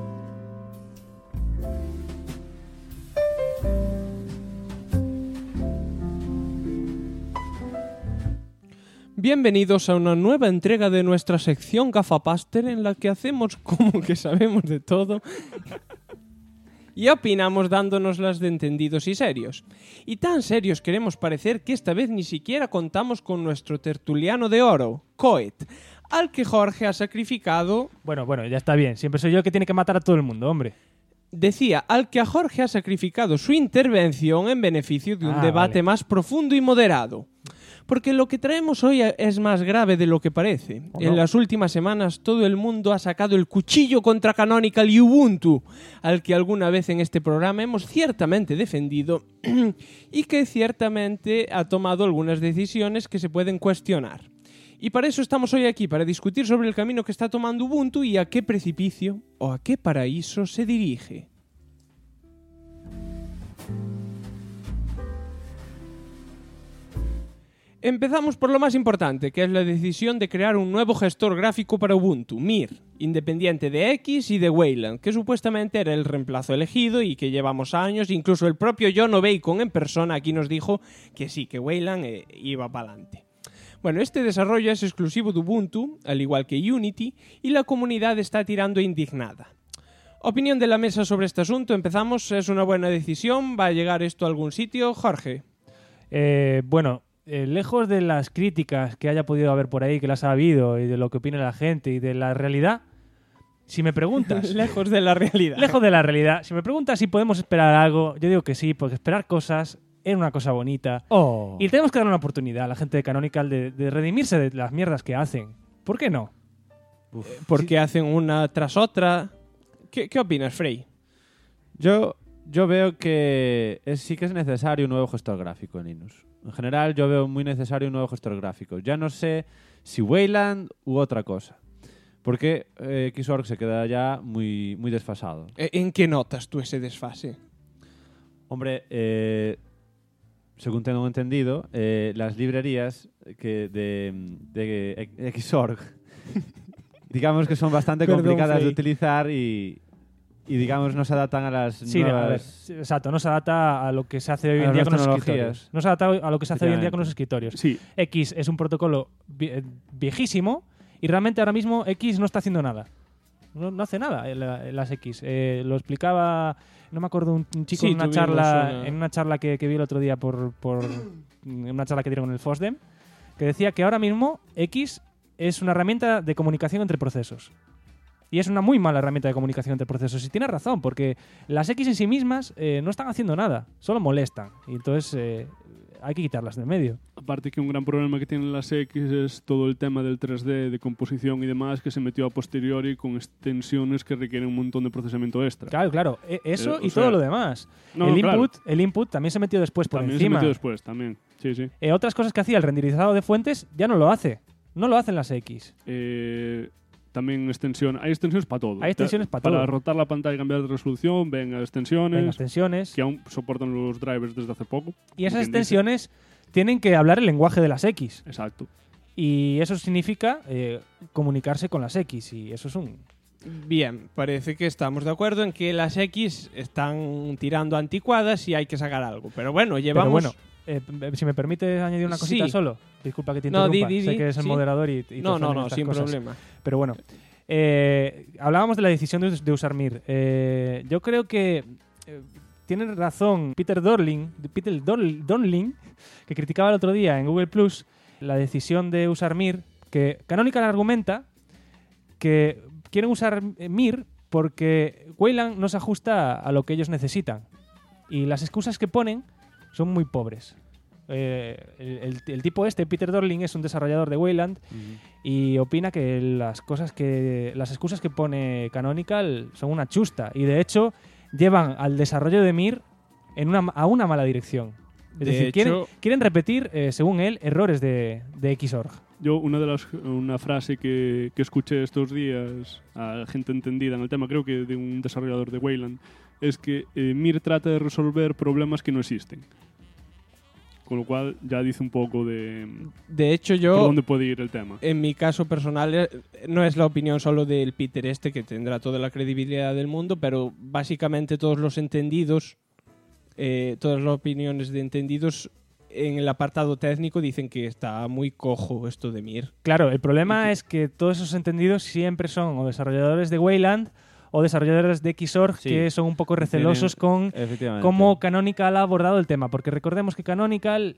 Bienvenidos a una nueva entrega de nuestra sección Gafapaster en la que hacemos como que sabemos de todo y opinamos dándonos las de entendidos y serios. Y tan serios queremos parecer que esta vez ni siquiera contamos con nuestro tertuliano de oro, Coet, al que Jorge ha sacrificado... Bueno, ya está bien. Siempre soy yo el que tiene que matar a todo el mundo, hombre. Decía, al que a Jorge ha sacrificado su intervención en beneficio de un debate más profundo y moderado. Porque lo que traemos hoy es más grave de lo que parece. ¿O no? En las últimas semanas todo el mundo ha sacado el cuchillo contra Canonical y Ubuntu, al que alguna vez en este programa hemos ciertamente defendido y que ciertamente ha tomado algunas decisiones que se pueden cuestionar. Y para eso estamos hoy aquí, para discutir sobre el camino que está tomando Ubuntu y a qué precipicio o a qué paraíso se dirige. Empezamos por lo más importante, que es la decisión de crear un nuevo gestor gráfico para Ubuntu, Mir, independiente de X y de Wayland, que supuestamente era el reemplazo elegido y que llevamos años. Incluso el propio John O'Bacon en persona aquí nos dijo que sí, que Wayland iba para adelante. Bueno, este desarrollo es exclusivo de Ubuntu, al igual que Unity, y la comunidad está tirando indignada. Opinión de la mesa sobre este asunto, empezamos. ¿Es una buena decisión? ¿Va a llegar esto a algún sitio? Jorge. Lejos de las críticas que haya podido haber por ahí, que las ha habido, y de lo que opina la gente y de la realidad, si me preguntas... Lejos de la realidad. Lejos de la realidad. Si me preguntas si podemos esperar algo, yo digo que sí, porque esperar cosas es una cosa bonita. Oh. Y tenemos que dar una oportunidad a la gente de Canonical de redimirse de las mierdas que hacen. ¿Por qué no? Porque hacen una tras otra. ¿Qué opinas, Frey? Yo veo que sí que es necesario un nuevo gestor gráfico en Linux. En general, yo veo muy necesario un nuevo gestor gráfico. Ya no sé si Wayland u otra cosa. Porque Xorg se queda ya muy, muy desfasado. ¿En qué notas tú ese desfase? Hombre, según tengo entendido, las librerías de Xorg digamos que son bastante complicadas de utilizar y digamos no se adaptan a las nuevas... Exacto, no se adapta a lo que se hace hoy en día con los escritorios. No se adapta a lo que se hace hoy en día con los escritorios. Sí. X es un protocolo viejísimo y realmente ahora mismo X no está haciendo nada. No hace nada las X. Lo explicaba, no me acuerdo, un chico en una charla que vi el otro día por en una charla que dieron en el FOSDEM, que decía que ahora mismo X es una herramienta de comunicación entre procesos. Y es una muy mala herramienta de comunicación entre procesos. Y tiene razón, porque las X en sí mismas no están haciendo nada, solo molestan. Y entonces hay que quitarlas del medio. Aparte que un gran problema que tienen las X es todo el tema del 3D, de composición y demás, que se metió a posteriori con extensiones que requieren un montón de procesamiento extra. Claro. Eso y sea, todo lo demás. No, el input también se metió después por también encima. se metió después, también. Sí. Otras cosas que hacía el renderizado de fuentes ya no lo hace. No lo hacen las X. También hay extensiones para todo. Hay extensiones para todo. Para rotar la pantalla y cambiar de resolución, venga extensiones. Que aún soportan los drivers desde hace poco. Y esas extensiones tienen que hablar el lenguaje de las X. Exacto. Y eso significa comunicarse con las X. Y eso es un... Bien, parece que estamos de acuerdo en que las X están tirando anticuadas y hay que sacar algo. Pero bueno, llevamos... si me permites añadir una cosita solo. Disculpa que te interrumpa. Sé que eres el moderador y No, sin problema. Pero bueno, hablábamos de la decisión de usar Mir. Yo creo que tiene razón Peter Dorling, que criticaba el otro día en Google Plus la decisión de usar Mir, que Canonical argumenta que quieren usar Mir porque Wayland no se ajusta a lo que ellos necesitan. Y las excusas que ponen son muy pobres. El tipo Peter Dorling, es un desarrollador de Wayland y opina que las excusas que pone Canonical son una chusta y de hecho llevan al desarrollo de Mir a una mala dirección. Es decir, quieren repetir, según él, errores de Xorg. Yo una frase que escuché estos días a gente entendida en el tema, creo que de un desarrollador de Wayland, es que Mir trata de resolver problemas que no existen. Con lo cual ya dice un poco de hecho, yo, por dónde puede ir el tema. En mi caso personal, no es la opinión solo del Peter que tendrá toda la credibilidad del mundo, pero básicamente todos los entendidos, todas las opiniones de entendidos en el apartado técnico dicen que está muy cojo esto de Mir. Claro, el problema es que todos esos entendidos siempre son o desarrolladores de Wayland o desarrolladores de Xorg que son un poco recelosos con cómo Canonical ha abordado el tema. Porque recordemos que Canonical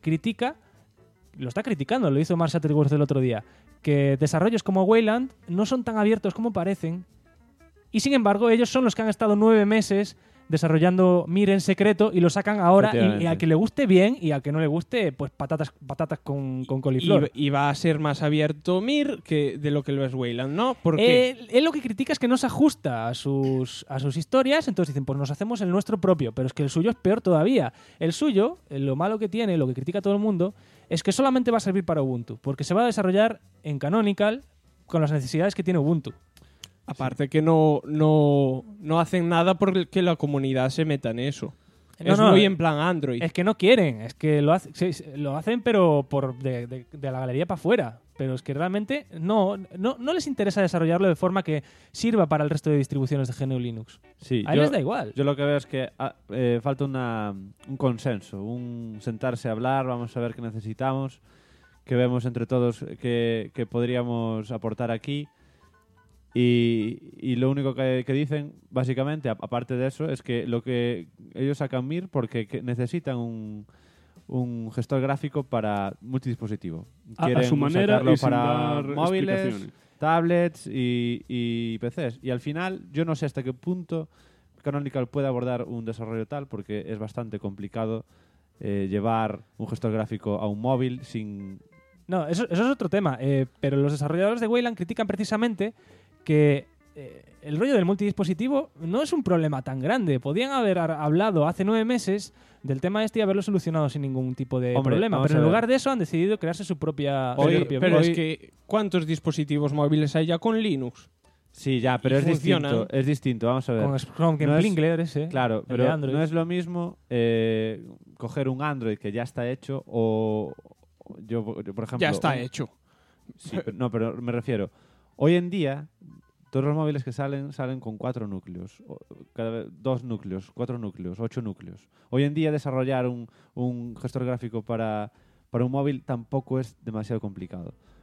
lo está criticando, lo hizo Mark Shuttleworth el otro día, que desarrollos como Wayland no son tan abiertos como parecen y sin embargo ellos son los que han estado 9 meses desarrollando Mir en secreto y lo sacan ahora y a que le guste bien y a que no le guste, pues patatas con coliflor. Y va a ser más abierto Mir que de lo que lo es Wayland, ¿no? Porque él lo que critica es que no se ajusta a sus historias, entonces dicen, pues nos hacemos el nuestro propio, pero es que el suyo es peor todavía. El suyo, lo malo que tiene, lo que critica todo el mundo, es que solamente va a servir para Ubuntu, porque se va a desarrollar en Canonical con las necesidades que tiene Ubuntu. Aparte que no hacen nada porque la comunidad se meta en eso. Muy en plan Android. Es que no quieren, es que lo hacen pero de la galería para afuera. Pero es que realmente no les interesa desarrollarlo de forma que sirva para el resto de distribuciones de GNU Linux. Sí, a ellos les da igual. Yo lo que veo es que falta un consenso, un sentarse a hablar, vamos a ver qué necesitamos, que vemos entre todos que podríamos aportar aquí. Y lo único que dicen, básicamente, aparte de eso, es que lo que ellos sacan Mir porque necesitan un gestor gráfico para multidispositivo. A su manera y sin para dar móviles, tablets y PCs. Y al final, yo no sé hasta qué punto Canonical puede abordar un desarrollo tal, porque es bastante complicado llevar un gestor gráfico a un móvil sin... No, eso es otro tema. Pero los desarrolladores de Wayland critican precisamente que el rollo del multidispositivo no es un problema tan grande. Podían haber hablado hace 9 meses del tema y haberlo solucionado sin ningún tipo de problema. Pero en lugar de eso han decidido crearse su propia... Pero es que, ¿cuántos dispositivos móviles hay ya con Linux? Sí, ya, pero es distinto. Vamos a ver. Con Chrome Plingler ese. Claro, pero no es lo mismo coger un Android que ya está hecho o... Yo, por ejemplo... Ya está hecho. Sí, pero me refiero... Hoy en día, todos los móviles que salen con 4 núcleos, 2 núcleos, 4 núcleos, 8 núcleos. Hoy en día desarrollar un gestor gráfico para un móvil tampoco es demasiado complicado.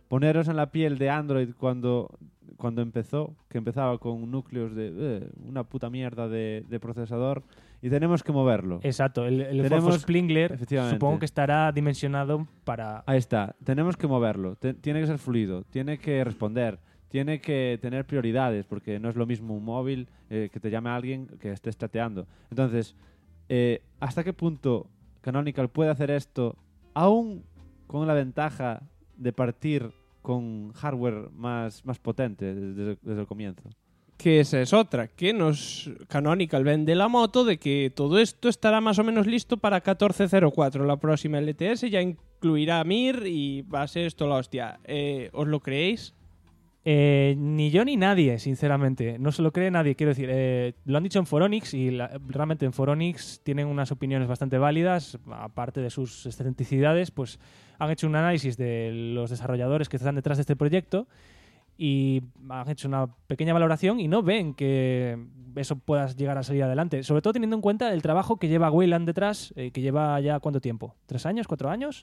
poneros en la piel de Android cuando empezó, que empezaba con núcleos de una puta mierda de procesador, y tenemos que moverlo. Exacto, el Tenemos- Force Splingler efectivamente. supongo que estará dimensionado para... Ahí está, tenemos que moverlo, tiene que ser fluido, tiene que responder, tiene que tener prioridades, porque no es lo mismo un móvil que te llame a alguien que esté chateando. Entonces, ¿hasta qué punto Canonical puede hacer esto aún con la ventaja de partir con hardware más potente desde el comienzo? Que esa es otra, que nos Canonical vende la moto de que todo esto estará más o menos listo para 14.04. La próxima LTS ya incluirá Mir y va a ser esto la hostia. ¿Os lo creéis? Ni yo ni nadie, sinceramente. No se lo cree nadie. Quiero decir, lo han dicho en Foronix y realmente en Foronix tienen unas opiniones bastante válidas. Aparte de sus excentricidades, pues han hecho un análisis de los desarrolladores que están detrás de este proyecto y han hecho una pequeña valoración y no ven que eso pueda llegar a salir adelante. Sobre todo teniendo en cuenta el trabajo que lleva Wayland detrás, que lleva ya ¿cuánto tiempo? ¿3 años? ¿4 años?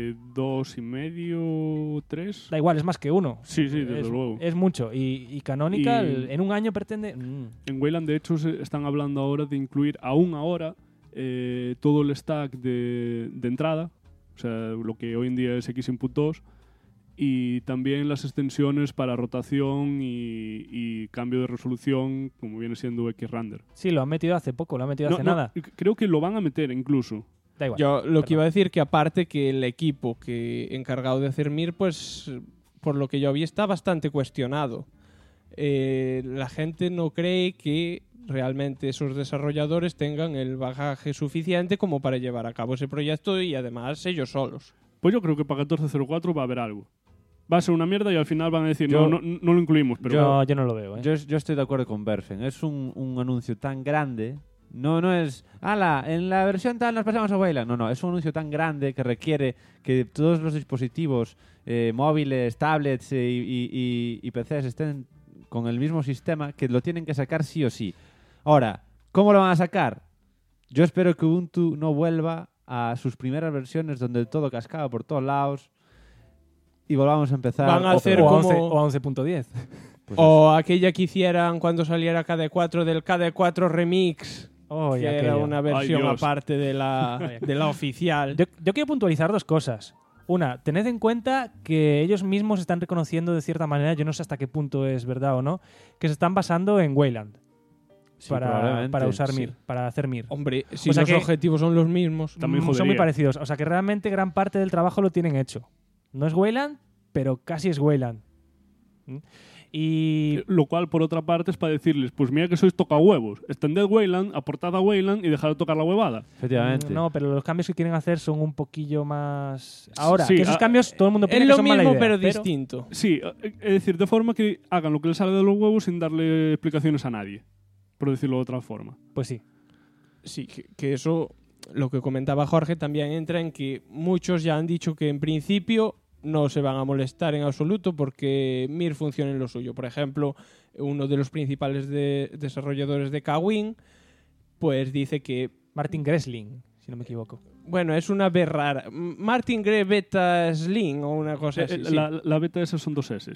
2,5, 3. Da igual, es más que uno. Sí, desde luego. Es mucho. Y Canonical en un año pretende... En Wayland, de hecho, se están hablando ahora de incluir, aún ahora, todo el stack de entrada, o sea, lo que hoy en día es X-Input 2, y también las extensiones para rotación y cambio de resolución, como viene siendo X-Render. Sí, lo han metido hace poco, lo han metido hace nada. Creo que lo van a meter incluso. Da igual. Yo lo que iba a decir que aparte que el equipo que encargado de hacer Mir, pues por lo que yo vi está bastante cuestionado. La gente no cree que realmente esos desarrolladores tengan el bagaje suficiente como para llevar a cabo ese proyecto y además ellos solos. Pues yo creo que para 14.04 va a haber algo. Va a ser una mierda y al final van a decir Yo- no lo incluimos. Pero Yo no lo veo, ¿eh? Yo estoy de acuerdo con Berfen. Es un anuncio tan grande. No es, ¡hala! En la versión tal nos pasamos a Wayland. No, es un anuncio tan grande que requiere que todos los dispositivos móviles, tablets y PCs estén con el mismo sistema, que lo tienen que sacar sí o sí. Ahora, ¿cómo lo van a sacar? Yo espero que Ubuntu no vuelva a sus primeras versiones donde todo cascaba por todos lados y volvamos a empezar. Van a hacer o como... a 11.10. Pues o aquella que hicieran cuando saliera KD4 del KD4 Remix, Oh, que ya era aquello. una versión Ay, Dios. aparte de la oficial. Yo quiero puntualizar dos cosas. Una, tened en cuenta que ellos mismos están reconociendo de cierta manera, yo no sé hasta qué punto es verdad o no, que se están basando en Wayland Sí, para probablemente, usar sí. Mir, para hacer Mir. Hombre, si O sea los que- objetivos son los mismos. También Son muy jodería. parecidos. O sea que realmente gran parte del trabajo lo tienen hecho. No es Wayland, pero casi es Wayland. ¿Mm? Y Lo cual, por otra parte, es para decirles, pues mira que sois tocahuevos. Extended Wayland, aportad a Wayland y dejad de tocar la huevada. Efectivamente. no, pero los cambios que quieren hacer son un poquillo más... Ahora, Sí, que esos cambios todo el mundo Es piensa que lo son mala mismo, idea, pero distinto. Sí, es decir, de forma que hagan lo que les sale de los huevos sin darle explicaciones a nadie, por decirlo de otra forma. Pues sí. Sí, que eso, lo que comentaba Jorge, también entra en que muchos ya han dicho que en principio no se van a molestar en absoluto porque Mir funciona en lo suyo. Por ejemplo, uno de los principales desarrolladores de Kwin, pues dice que, Martin Gressling, si no me equivoco. bueno, es una B rara. Martin Gre Beta Slim o una cosa así. sí. La beta esas son 2 S.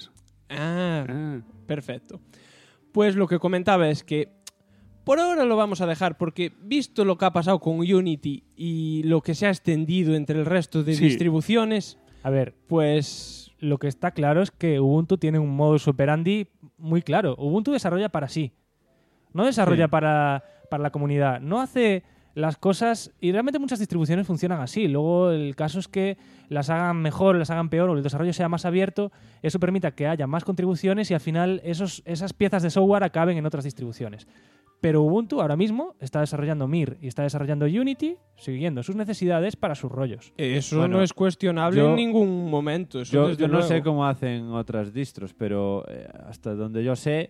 Ah, perfecto. Pues lo que comentaba es que por ahora lo vamos a dejar porque visto lo que ha pasado con Unity y lo que se ha extendido entre el resto de Sí. A distribuciones, ver, pues lo que está claro es que Ubuntu tiene un modus operandi muy claro. Ubuntu desarrolla para sí. No desarrolla Sí. para la comunidad. No hace las cosas... Y realmente muchas distribuciones funcionan así. Luego el caso es que las hagan mejor, las hagan peor o el desarrollo sea más abierto. Eso permita que haya más contribuciones y al final esas piezas de software acaben en otras distribuciones. Pero Ubuntu ahora mismo está desarrollando Mir y está desarrollando Unity siguiendo sus necesidades para sus rollos. eso Bueno, no es cuestionable yo- en ningún momento. Eso Yo desde no luego. sé cómo hacen otras distros, pero hasta donde yo sé,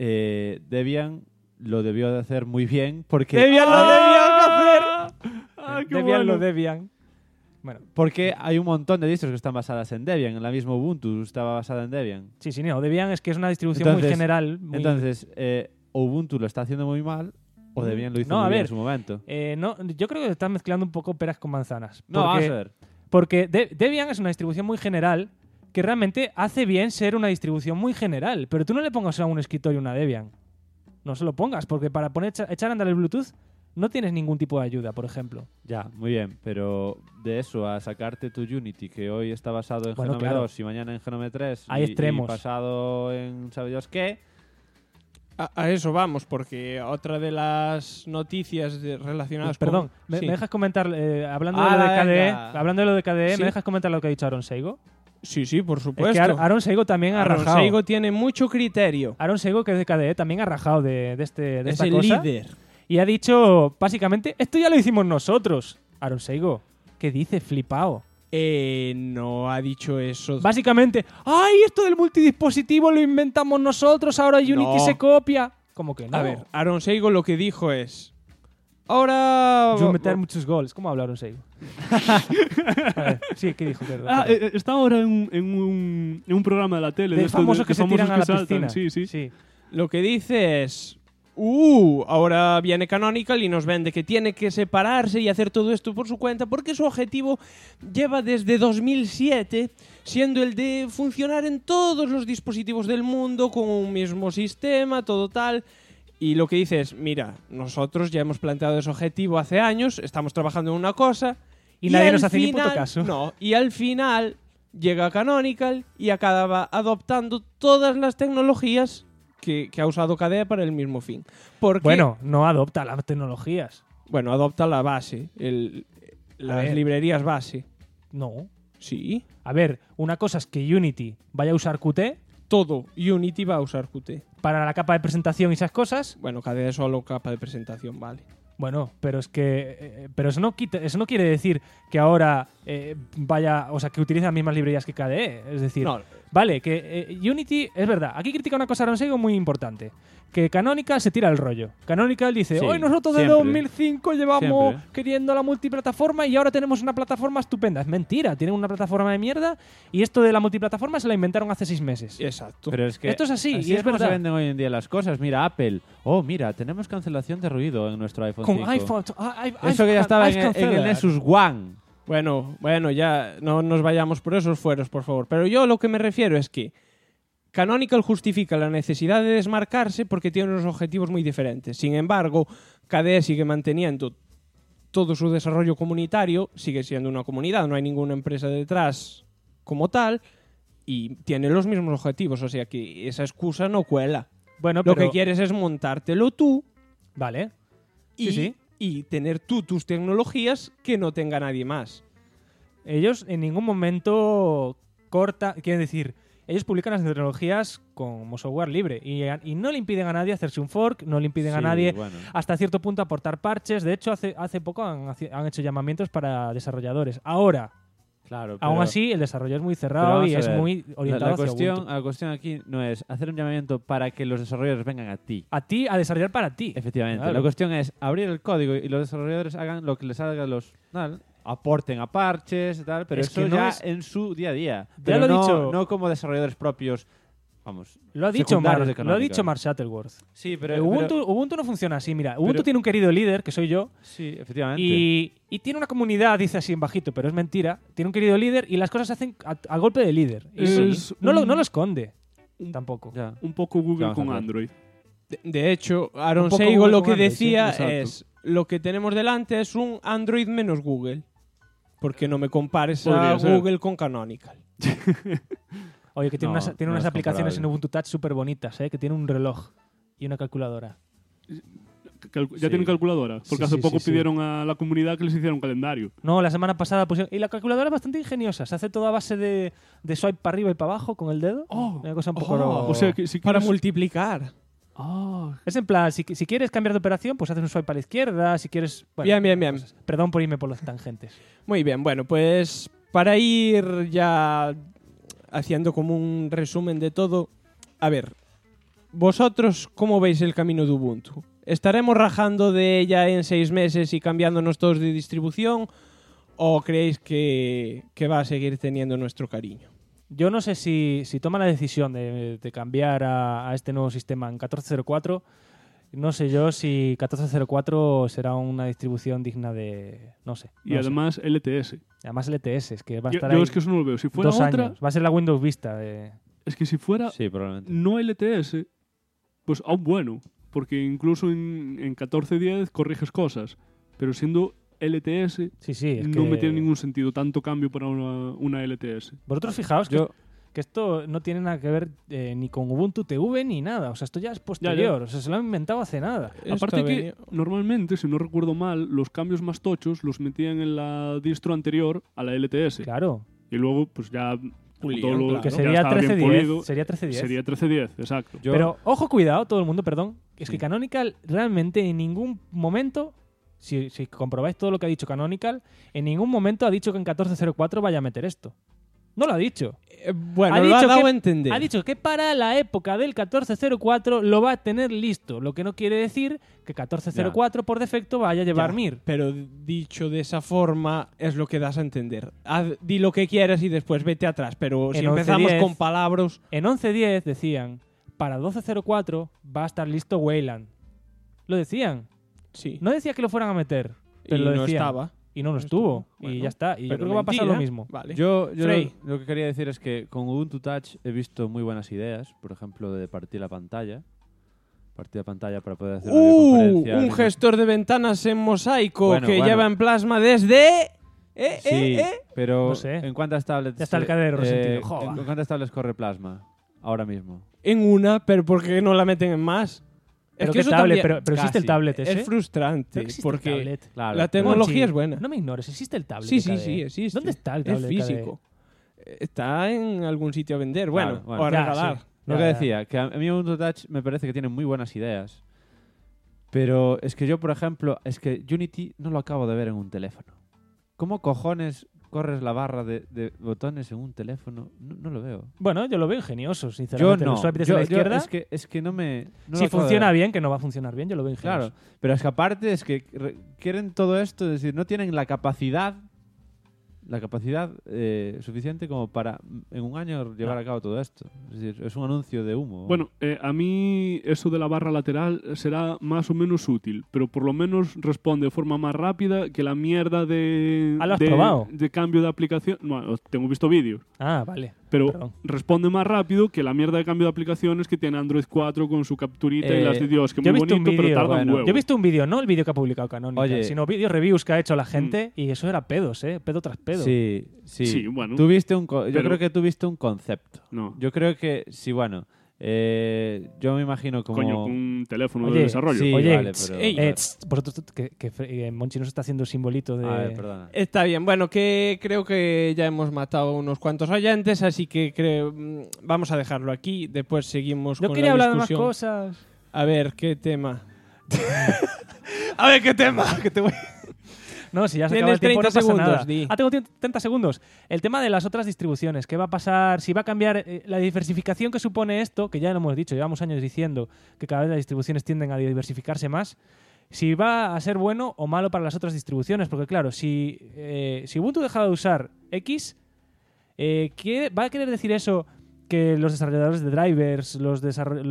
Debian lo debió de hacer muy bien porque... ¡Debian lo debían hacer! ¡Ah, qué Debian bueno! lo Debian. Bueno, Porque hay un montón de distros que están basadas en Debian. En la misma Ubuntu estaba basada en Debian. sí, no. Debian es que es una distribución muy Entonces- general. muy- Entonces, o Ubuntu lo está haciendo muy mal o Debian lo hizo No, a muy bien ver, en su momento. no, yo creo que están mezclando un poco peras con manzanas. No, Porque- vamos a ver. Porque Debian es una distribución muy general, que realmente hace bien ser una distribución muy general, pero tú no le pongas a un escritorio una Debian. No se lo pongas, porque para echar a andar el Bluetooth no tienes ningún tipo de ayuda, por ejemplo. Ya, muy bien, pero de eso a sacarte tu Unity, que hoy está basado en Bueno, Genome claro. 2 y mañana en Genome 3 Hay y extremos. pasado en sabe Dios qué, A eso vamos, porque otra de las noticias relacionadas Perdón, con... ¿me Sí. dejas comentar, hablando, Ah, de lo de KDE, venga. hablando de lo de KDE, Sí. ¿me dejas comentar lo que ha dicho Aaron Seigo? Sí, por Es supuesto. que Aaron Seigo también ha Aaron rajado. Seigo tiene mucho criterio. Aaron Seigo, que es de KDE, también ha rajado de Es esta el cosa. líder. Y ha dicho, básicamente, esto ya lo hicimos nosotros. Aaron Seigo, ¿qué dice? Flipao. No ha dicho eso. Básicamente, ¡ay, esto del multidispositivo lo inventamos nosotros! Ahora Unity No. se copia. ¿Cómo que no? A ver, Aaron Seigo lo que dijo es... Ahora... Yo meter muchos goles. ¿Cómo habla Aaron Seigo? A ver, sí, ¿qué dijo? Perdón. Está ahora en un programa de la tele. De estos famosos que se famosos tiran a la saltan. piscina. Sí. Lo que dice es... ahora viene Canonical y nos vende que tiene que separarse y hacer todo esto por su cuenta porque su objetivo lleva desde 2007 siendo el de funcionar en todos los dispositivos del mundo con un mismo sistema, todo tal. Y lo que dice es, mira, nosotros ya hemos planteado ese objetivo hace años, estamos trabajando en una cosa Y nadie al nos hace ni puto caso. No, y al final llega Canonical y acaba adoptando todas las tecnologías que ha usado KDE para el mismo fin. Porque, Bueno, no adopta las tecnologías. bueno, adopta la base, las ver. librerías base. No. Sí, A ver, una cosa es que Unity vaya a usar Qt todo Unity va a usar Qt. para la capa de presentación y esas cosas. Bueno, KDE solo capa de presentación, vale. Bueno, pero es que pero eso no quiere decir que ahora vaya, o sea, que utilice las mismas librerías que KDE, es decir, No. vale, que Unity es verdad. Aquí critica una cosa Aaron Seigo muy importante, que Canonical se tira el rollo. Canonical dice, Sí, "Hoy nosotros desde siempre. 2005 llevamos Siempre. queriendo la multiplataforma y ahora tenemos una plataforma estupenda." Es mentira, tienen una plataforma de mierda y esto de la multiplataforma se la inventaron hace 6 meses. Exacto. Pero es que Esto es así, y es como verdad. se venden hoy en día las cosas. Mira, Apple. Oh, mira, tenemos cancelación de ruido en nuestro iPhone Con 5. iPhone, Eso que ya estaba I've en el canceled. Nexus One. Bueno, ya no nos vayamos por esos fueros, por favor. Pero yo lo que me refiero es que Canonical justifica la necesidad de desmarcarse porque tiene unos objetivos muy diferentes. Sin embargo, KDE sigue manteniendo todo su desarrollo comunitario, sigue siendo una comunidad, no hay ninguna empresa detrás como tal, y tiene los mismos objetivos, o sea que esa excusa no cuela. Bueno, Lo pero que quieres es montártelo tú vale. y, Sí. y tener tú tus tecnologías que no tenga nadie más. Ellos en ningún momento quieren decir, ellos publican las tecnologías como software libre y no le impiden a nadie hacerse un fork, no le impiden a Sí, nadie bueno. hasta cierto punto aportar parches. De hecho, hace poco han hecho llamamientos para desarrolladores. Ahora, Claro, aún pero- así, el desarrollo es muy pero cerrado vamos y a es ver. muy orientado hacia Ubuntu. La cuestión aquí no es hacer un llamamiento para que los desarrolladores vengan a ti. A ti, a desarrollar para ti. Efectivamente. Claro. La cuestión es abrir el código y los desarrolladores hagan lo que les salga aporten a parches y tal, pero Es eso que no ya es- en su día a día. Ya Pero lo he no, dicho. no como desarrolladores propios, vamos, Lo ha dicho secundarios de Mark, Canonical. Shuttleworth. Sí, pero Ubuntu no funciona así, mira. Ubuntu pero- tiene un querido líder, que soy yo, sí, efectivamente. y tiene una comunidad, dice así en bajito, pero es mentira. Tiene un querido líder y las cosas se hacen a golpe de líder. Y Es no un- lo esconde. Tampoco. Ya. Un poco Google Vamos a con ver. Android. De hecho, Aaron Un poco Seigo Google lo con que Android, decía sí, exacto. es lo que tenemos delante es un Android menos Google. Porque no me compares Podría a ser. Google con Canonical. Oye, que tiene No, tiene no unas es aplicaciones en comparable. Ubuntu Touch súper bonitas, que tiene un reloj y una calculadora. Ya Sí. tienen calculadora. Porque Sí, hace sí, poco sí, sí. pidieron a la comunidad que les hiciera un calendario. No, la semana pasada pusieron... Y la calculadora es bastante ingeniosa. Se hace toda a base de swipe para arriba y para abajo con el dedo. Una cosa un poco... O sea, que si Para quieres... multiplicar. Es en plan, si quieres cambiar de operación, pues haces un swipe para la izquierda. Si quieres... bueno, Bien. cosas. Perdón por irme por los tangentes. Muy bien, bueno, pues para ir ya haciendo como un resumen de todo. A ver, ¿vosotros cómo veis el camino de Ubuntu? ¿Estaremos rajando de ella en 6 meses y cambiándonos todos de distribución? ¿O creéis que va a seguir teniendo nuestro cariño? Yo no sé si toma la decisión de cambiar a este nuevo sistema en 14.04. No sé yo si 14.04 será una distribución digna de... No sé. Y además LTS. Además LTS, es que va a estar Yo ahí es que eso no lo veo. Si fuera 2 otra... años. Va a ser la Windows Vista. Es que si fuera Sí, probablemente. no LTS, pues aún bueno. Porque incluso en 14.10 corriges cosas. Pero siendo LTS, es no que- me tiene ningún sentido tanto cambio para una LTS. Vosotros fijaos que esto no tiene nada que ver ni con Ubuntu TV ni nada. O sea, esto ya es posterior. Ya. O sea, se lo han inventado hace nada. Aparte que normalmente, si no recuerdo mal, los cambios más tochos los metían en la distro anterior a la LTS. Claro. Y luego, pues ya... Pulían, todo lo claro. Que ya sería estaba bien 13.10. pulido. Sería 13.10. Sería 13.10, exacto. Pero, ojo, cuidado, todo el mundo, perdón. Es que Canonical realmente en ningún momento, si comprobáis todo lo que ha dicho Canonical, en ningún momento ha dicho que en 14.04 vaya a meter esto. No lo ha dicho. Bueno, lo ha dado a entender. Ha dicho que para la época del 14.04 lo va a tener listo. Lo que no quiere decir que 14.04 por defecto vaya a llevar Ya, MIR. Pero dicho de esa forma es lo que das a entender. Di lo que quieras y después vete atrás. Pero si En empezamos 11.10 con palabras... En 11.10 decían, para 12.04 va a estar listo Wayland. Lo decían. Sí. No decía que lo fueran a meter, pero Y lo no decían. estaba. Y no lo estuvo. Bueno, y ya está. Y yo pero creo que va a pasar lo mentira. mismo. Vale. Yo Frey. lo que quería decir es que con Ubuntu Touch he visto muy buenas ideas, por ejemplo, de partir la pantalla. Partir la pantalla para poder hacer una videoconferencia. Un gestor de ventanas en mosaico Bueno, que bueno. lleva en plasma desde... Sí, pero No sé. ¿en cuántas tablets? Ya está el cadero resentido. Joder. ¿En cuántas tablets corre Plasma ahora mismo? En una, pero ¿por qué no la meten en más? Pero es que qué eso tablet, también pero existe el casi. tablet ese. es frustrante Pero existe porque el tablet. Claro, la pero- tecnología Monchi, es buena. No me ignores, existe el tablet. Sí, de sí, KDE. sí, existe. ¿Dónde está el tablet? Es de KDE? físico. Está en algún sitio a vender. Bueno, Claro, bueno. o a Ya, regalar. sí. Lo Ya, que ya. decía, que a mí Ubuntu Touch me parece que tiene muy buenas ideas. Pero es que yo, por ejemplo, es que Unity no lo acabo de ver en un teléfono. ¿Cómo cojones corres la barra de botones en un teléfono? No lo veo. Bueno, yo lo veo ingenioso, Yo sinceramente. no. Los swipes desde la izquierda. Es que no me... no si lo acabo de funciona ver. bien, que no va a funcionar bien, yo lo veo ingenioso. Claro, pero es que aparte es que quieren todo esto, es decir, no tienen la capacidad suficiente como para en un año llevar a cabo todo esto. Es decir, es un anuncio de humo. Bueno, a mí eso de la barra lateral será más o menos útil, pero por lo menos responde de forma más rápida que la mierda de, Ah, ¿lo has probado? de cambio de aplicación. No, tengo visto vídeos, Ah, vale. pero Perdón. responde más rápido que la mierda de cambio de aplicaciones que tiene Android 4 con su capturita y las de Dios, que yo he muy visto un bonito, pero vídeo, tarda un bueno, huevo. Yo he visto un vídeo, no el vídeo que ha publicado Canonical, Oye. sino vídeos reviews que ha hecho la gente y eso era pedos, pedo tras pedo. Sí. Sí, bueno. Tuviste yo Pero- creo que tuviste un concepto. No. Yo creo que, sí, bueno, yo me imagino como... Coño, con un teléfono Oye, de desarrollo. sí. Oye, vale, pero- vosotros, que Monchi nos está haciendo simbolito de... A ver, perdona. Está bien, bueno, que creo que ya hemos matado unos cuantos oyentes, así que vamos a dejarlo aquí. Después seguimos Yo con quería la hablar de más discusión. cosas. A ver, ¿qué tema? A ver, ¿qué tema? Que te voy... No, si ya se acaba el Tienes tiempo, 30 no pasa segundos, nada. di. Tengo 30 segundos. El tema de las otras distribuciones. ¿Qué va a pasar? Si va a cambiar la diversificación que supone esto, que ya lo hemos dicho, llevamos años diciendo que cada vez las distribuciones tienden a diversificarse más. Si va a ser bueno o malo para las otras distribuciones. Porque claro, si Ubuntu deja de usar X, ¿va a querer decir eso que los desarrolladores de drivers, los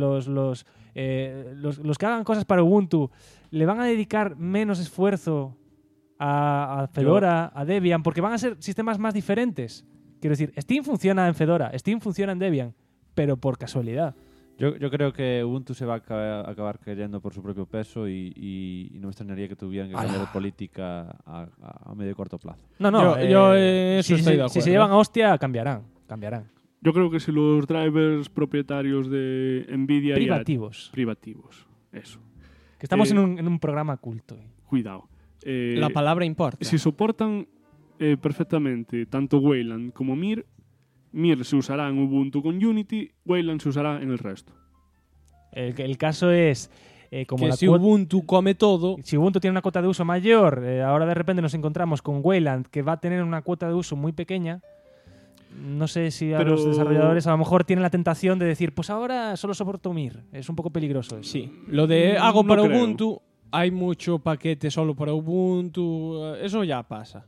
que hagan cosas para Ubuntu, le van a dedicar menos esfuerzo a Fedora, a Debian, porque van a ser sistemas más diferentes? Quiero decir, Steam funciona en Fedora, Steam funciona en Debian, pero por casualidad. Yo creo que Ubuntu se va a acabar cayendo por su propio peso y no me extrañaría que tuvieran que cambiar de política a medio y corto plazo. No, Yo eso estoy de si se acuerdo. llevan a hostia, cambiarán. Yo creo que si los drivers propietarios de Nvidia Privativos. privativos, eso. Que estamos en un programa culto. Cuidado. La palabra importa. Si soportan perfectamente tanto Wayland como Mir se usará en Ubuntu con Unity, Wayland se usará en el resto. El caso es... como que la si cuota- Ubuntu come todo, si Ubuntu tiene una cuota de uso mayor, ahora de repente nos encontramos con Wayland que va a tener una cuota de uso muy pequeña. No sé si a Pero- los desarrolladores a lo mejor tienen la tentación de decir, pues ahora solo soporto Mir. Es un poco peligroso eso. sí. Lo de hago No para creo. Ubuntu, hay mucho paquete solo para Ubuntu, eso ya pasa.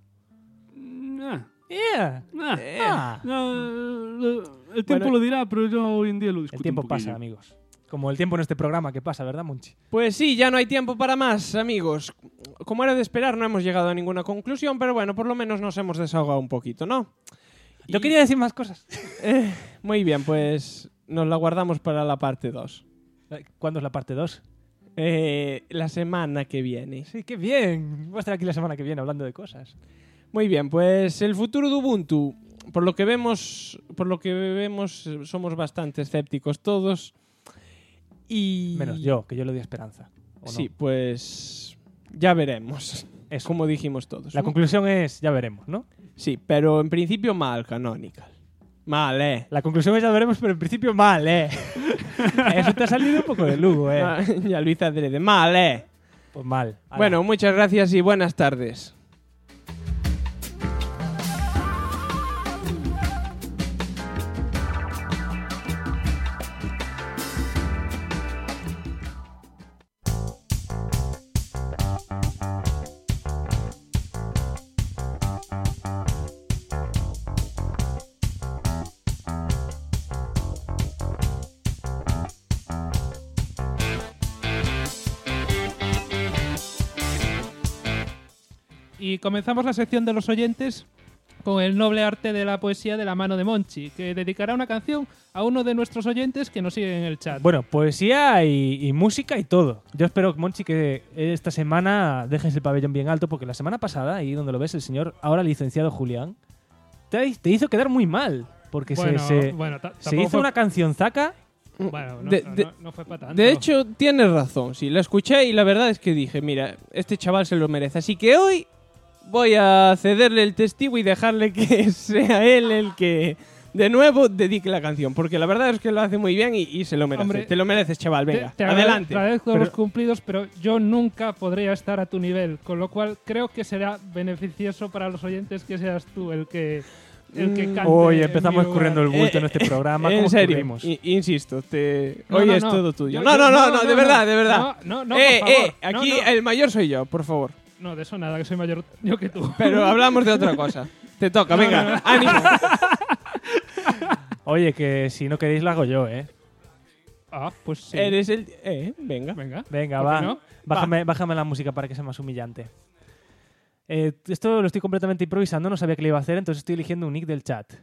Yeah. El tiempo Bueno, lo dirá, pero yo hoy en día lo discuto El tiempo un poquillo. pasa, amigos. Como el tiempo en este programa que pasa, ¿verdad, Monchi? Pues sí, ya no hay tiempo para más, amigos. Como era de esperar, no hemos llegado a ninguna conclusión, pero bueno, por lo menos nos hemos desahogado un poquito, ¿no? Yo quería decir más cosas. Muy bien, pues nos la guardamos para la parte 2. ¿Cuándo es la parte 2? La semana que viene. Sí, qué bien. Voy a estar aquí la semana que viene hablando de cosas. Muy bien, pues el futuro de Ubuntu, por lo que vemos, somos bastante escépticos todos. Y menos yo, que yo le doy esperanza. Sí, pues ya veremos. Eso. Como dijimos todos. La conclusión es, ya veremos, ¿no? Sí, pero en principio mal, Canonical. Mal, La conclusión es ya veremos, pero en principio mal, Eso te ha salido un poco de Lugo, Ya lo hice adrede. Mal, Pues mal. Ala. Bueno, muchas gracias y buenas tardes. Y comenzamos la sección de los oyentes con el noble arte de la poesía de la mano de Monchi, que dedicará una canción a uno de nuestros oyentes que nos sigue en el chat. Bueno, poesía y música y todo. Yo espero, Monchi, que esta semana dejes el pabellón bien alto, porque la semana pasada, ahí donde lo ves, el señor, ahora licenciado Julián, te hizo quedar muy mal, porque se hizo una canción zaca. Bueno, no fue para tanto. De hecho, tienes razón. Sí, la escuché y la verdad es que dije, mira, este chaval se lo merece. Así que hoy voy a cederle el testigo y dejarle que sea él el que de nuevo dedique la canción, porque la verdad es que lo hace muy bien y se lo merece. Hombre, te lo mereces, chaval, venga, te adelante. Agradezco los cumplidos, pero yo nunca podría estar a tu nivel, con lo cual creo que será beneficioso para los oyentes que seas tú el que cante. Hoy empezamos escurriendo el bulto en este programa. En serio, insisto, hoy es todo tuyo. No, de verdad. No, por favor. Aquí el mayor soy yo, por favor. No, de eso nada, que soy mayor yo que tú. Pero hablamos de otra cosa. Te toca, venga, ánimo. Oye, que si no queréis lo hago yo, Ah, pues sí. Eres el... venga. Venga, va. No? Bájame la música para que sea más humillante. Esto lo estoy completamente improvisando, no sabía que le iba a hacer, entonces estoy eligiendo un nick del chat.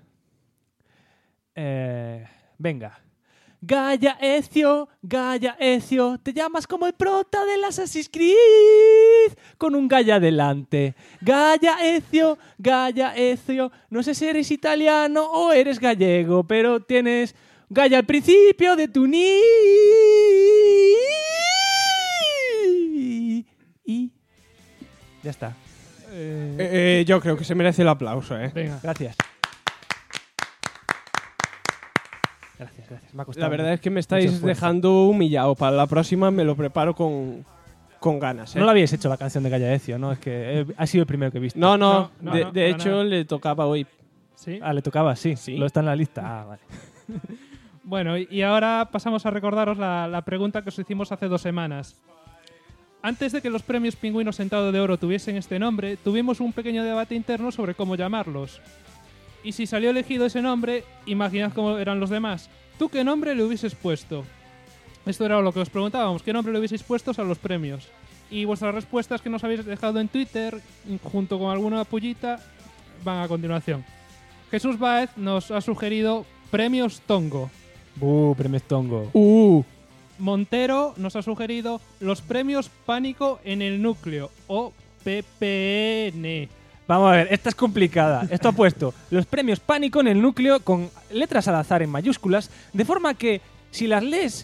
Venga. Gaia Ezio, te llamas como el prota del Assassin's Creed, con un Gaia delante. Gaia Ezio, no sé si eres italiano o eres gallego, pero tienes Gaia al principio de tu nick. Y ya está. Yo creo que se merece el aplauso, Venga, gracias. Gracias. Me ha costado. La verdad es que me estáis dejando humillado. Para la próxima me lo preparo con ganas. No lo habíais hecho la canción de Gaia Ezio, ¿no? Es que ha sido el primero que he visto. No. De hecho, nada. Le tocaba hoy. ¿Sí? Le tocaba, sí. Lo está en la lista. Vale. Bueno, y ahora pasamos a recordaros la pregunta que os hicimos hace 2 semanas. Antes de que los premios Pingüino Sentado de Oro tuviesen este nombre, tuvimos un pequeño debate interno sobre cómo llamarlos. Y si salió elegido ese nombre, imaginad cómo eran los demás. ¿Tú qué nombre le hubieses puesto? Esto era lo que os preguntábamos. ¿Qué nombre le hubieseis puesto a los premios? Y vuestras respuestas que nos habéis dejado en Twitter, junto con alguna pullita, van a continuación. Jesús Baez nos ha sugerido Premios Tongo. Premios Tongo. Montero nos ha sugerido los Premios Pánico en el Núcleo, o PPN. Vamos a ver, esta es complicada. Esto ha puesto los premios Pánico en el Núcleo con letras al azar en mayúsculas, de forma que si las lees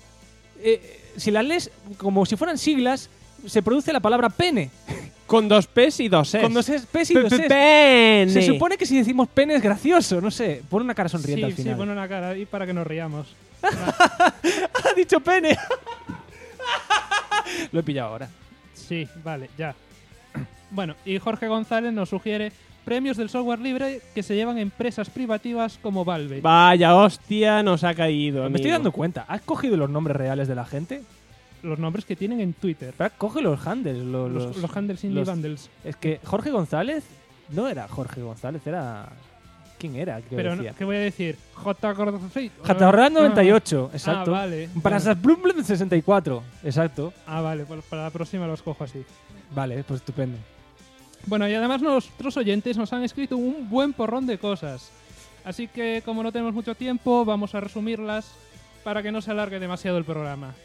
como si fueran siglas, se produce la palabra pene. Con 2 P's y 2 E's. Con 2 P's y 2 E's. Pene. Se supone que si decimos pene es gracioso, no sé. Pon una cara sonriente al final. Sí, pon una cara ahí para que nos riamos. Ha dicho pene. Lo he pillado ahora. Sí, vale, ya. Bueno, y Jorge González nos sugiere premios del software libre que se llevan empresas privativas como Valve. Vaya hostia, nos ha caído. Me estoy dando cuenta. ¿Has cogido los nombres reales de la gente? Los nombres que tienen en Twitter. Pero coge los handles. Los handles indie bundles. Es que Jorge González no era Jorge González, era... ¿Quién era? ¿Qué Pero, decía? ¿qué voy a decir? Jatorran 98, exacto. Ah, vale. Brasas Blum Blum 64, exacto. Ah, vale, pues para la próxima los cojo así. Vale, pues estupendo. Bueno, y además nuestros oyentes nos han escrito un buen porrón de cosas. Así que, como no tenemos mucho tiempo, vamos a resumirlas para que no se alargue demasiado el programa.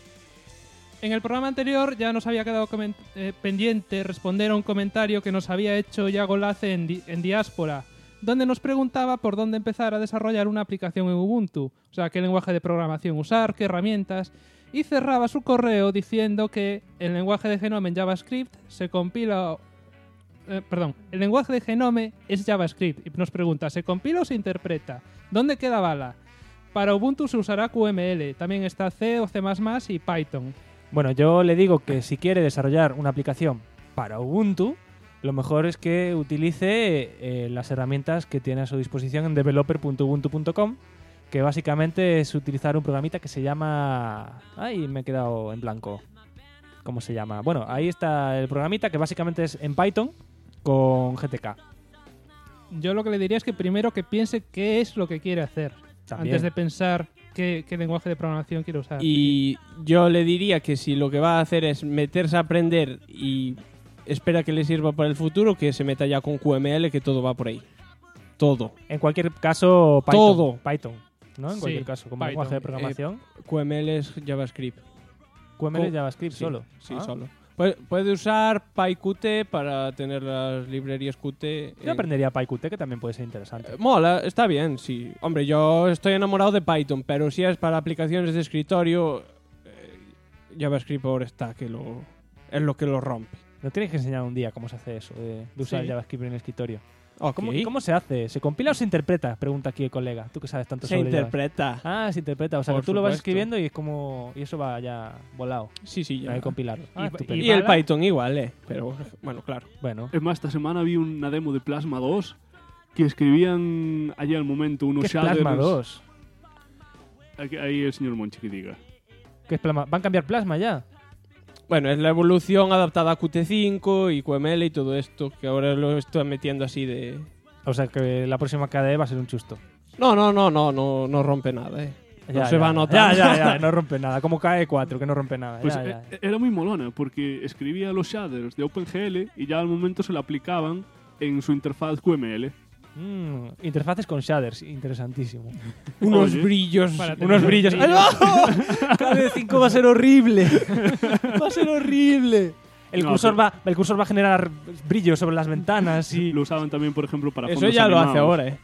En el programa anterior ya nos había quedado pendiente responder a un comentario que nos había hecho Yago Lace en Diáspora, donde nos preguntaba por dónde empezar a desarrollar una aplicación en Ubuntu, o sea, qué lenguaje de programación usar, qué herramientas, y cerraba su correo diciendo que el lenguaje de Genome en JavaScript se compila... el lenguaje de Genome es JavaScript y nos pregunta, ¿se compila o se interpreta? ¿Dónde queda bala? Para Ubuntu se usará QML, también está C o C++ y Python. Bueno, yo le digo que si quiere desarrollar una aplicación para Ubuntu, lo mejor es que utilice las herramientas que tiene a su disposición en developer.ubuntu.com, que básicamente es utilizar un programita que se llama... Ay, me he quedado en blanco. ¿Cómo se llama? Bueno, ahí está el programita que básicamente es en Python con GTK. Yo lo que le diría es que primero que piense qué es lo que quiere hacer, También. antes de pensar qué lenguaje de programación quiere usar. Y yo le diría que si lo que va a hacer es meterse a aprender y espera que le sirva para el futuro, que se meta ya con QML, que todo va por ahí. Todo. En cualquier caso, Python. Todo. Python, ¿no? En Sí, cualquier caso, como Python. lenguaje de programación. QML es JavaScript. QML es JavaScript Sí, solo. Sí, Ah. solo. Puede usar PyQt para tener las librerías Qt. Yo aprendería PyQt, que también puede ser interesante. Mola, está bien, sí. Hombre, yo estoy enamorado de Python, pero si es para aplicaciones de escritorio, JavaScript ahora está, que es lo que lo rompe. Nos tienes que enseñar un día cómo se hace eso, de usar Sí. JavaScript en el escritorio. Ok. ¿Cómo se hace? ¿Se compila o se interpreta? Pregunta aquí el colega. Tú que sabes tanto Se sobre interpreta. Ah, se interpreta. O sea, Por que tú lo vas supuesto. escribiendo y es como... Y eso va ya volado. Sí, sí, No ya. hay que compilarlo. Ah, estupendo. Y el Python igual, pero bueno, claro. Bueno. Es más, esta semana vi una demo de Plasma 2 que escribían allí al momento unos ¿Qué es shaders. Plasma 2? Ahí el señor Monchi que diga. ¿Qué es Plasma? ¿Van a cambiar Plasma ya? Bueno, es la evolución adaptada a Qt5 y QML y todo esto, que ahora lo estoy metiendo así de... O sea, que la próxima KDE va a ser un chusto. No rompe nada, Ya, no se va a notar. Ya, no rompe nada. Como KDE4, que no rompe nada. Pues Ya. era muy molona porque escribía los shaders de OpenGL y ya al momento se lo aplicaban en su interfaz QML. Interfaces con shaders, interesantísimo. Unos Oye, brillos. Unos brillos. ¡Ay, no! KDE5 va a ser horrible. Va a ser horrible. El No, cursor pero- va a generar brillos sobre las ventanas y... Lo usaban también, por ejemplo, para Eso fondos ya lo animados. hace ahora,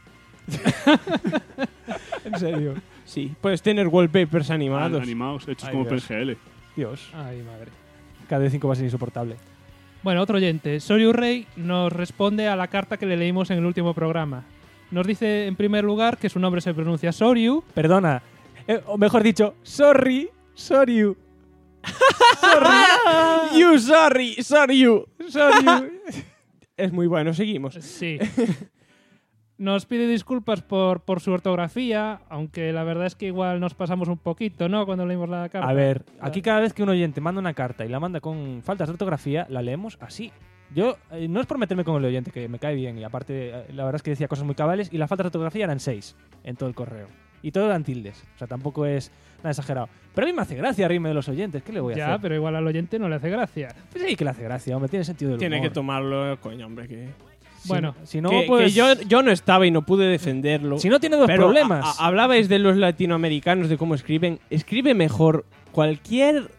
En serio. Sí, puedes tener wallpapers animados. Animados, hechos Ay, como Dios. OpenGL. Dios. Ay, madre. KDE5 va a ser insoportable. Bueno, otro oyente, Soryu Rey, nos responde a la carta que le leímos en el último programa. Nos dice, en primer lugar, que su nombre se pronuncia Soryu. Perdona. O mejor dicho, sorry. Sorry, you. Es muy bueno, seguimos. Sí. Nos pide disculpas por su ortografía, aunque la verdad es que igual nos pasamos un poquito, ¿no? Cuando leímos la carta. A ver, aquí cada vez que un oyente manda una carta y la manda con faltas de ortografía, la leemos así. Yo, no es por meterme con el oyente, que me cae bien, y aparte, la verdad es que decía cosas muy cabales, y las faltas de ortografía eran 6 en todo el correo. Y todo eran tildes, o sea, tampoco es nada exagerado. Pero a mí me hace gracia reírme de los oyentes, ¿qué le voy a Ya, hacer? pero igual al oyente no le hace gracia. Pues sí que le hace gracia, hombre, tiene sentido del Tiene humor. que tomarlo, coño, hombre, que... Bueno, si no, que pues... yo no estaba y no pude defenderlo. Si no tiene dos pero problemas. hablabais de los latinoamericanos, de cómo escriben. Escribe mejor cualquier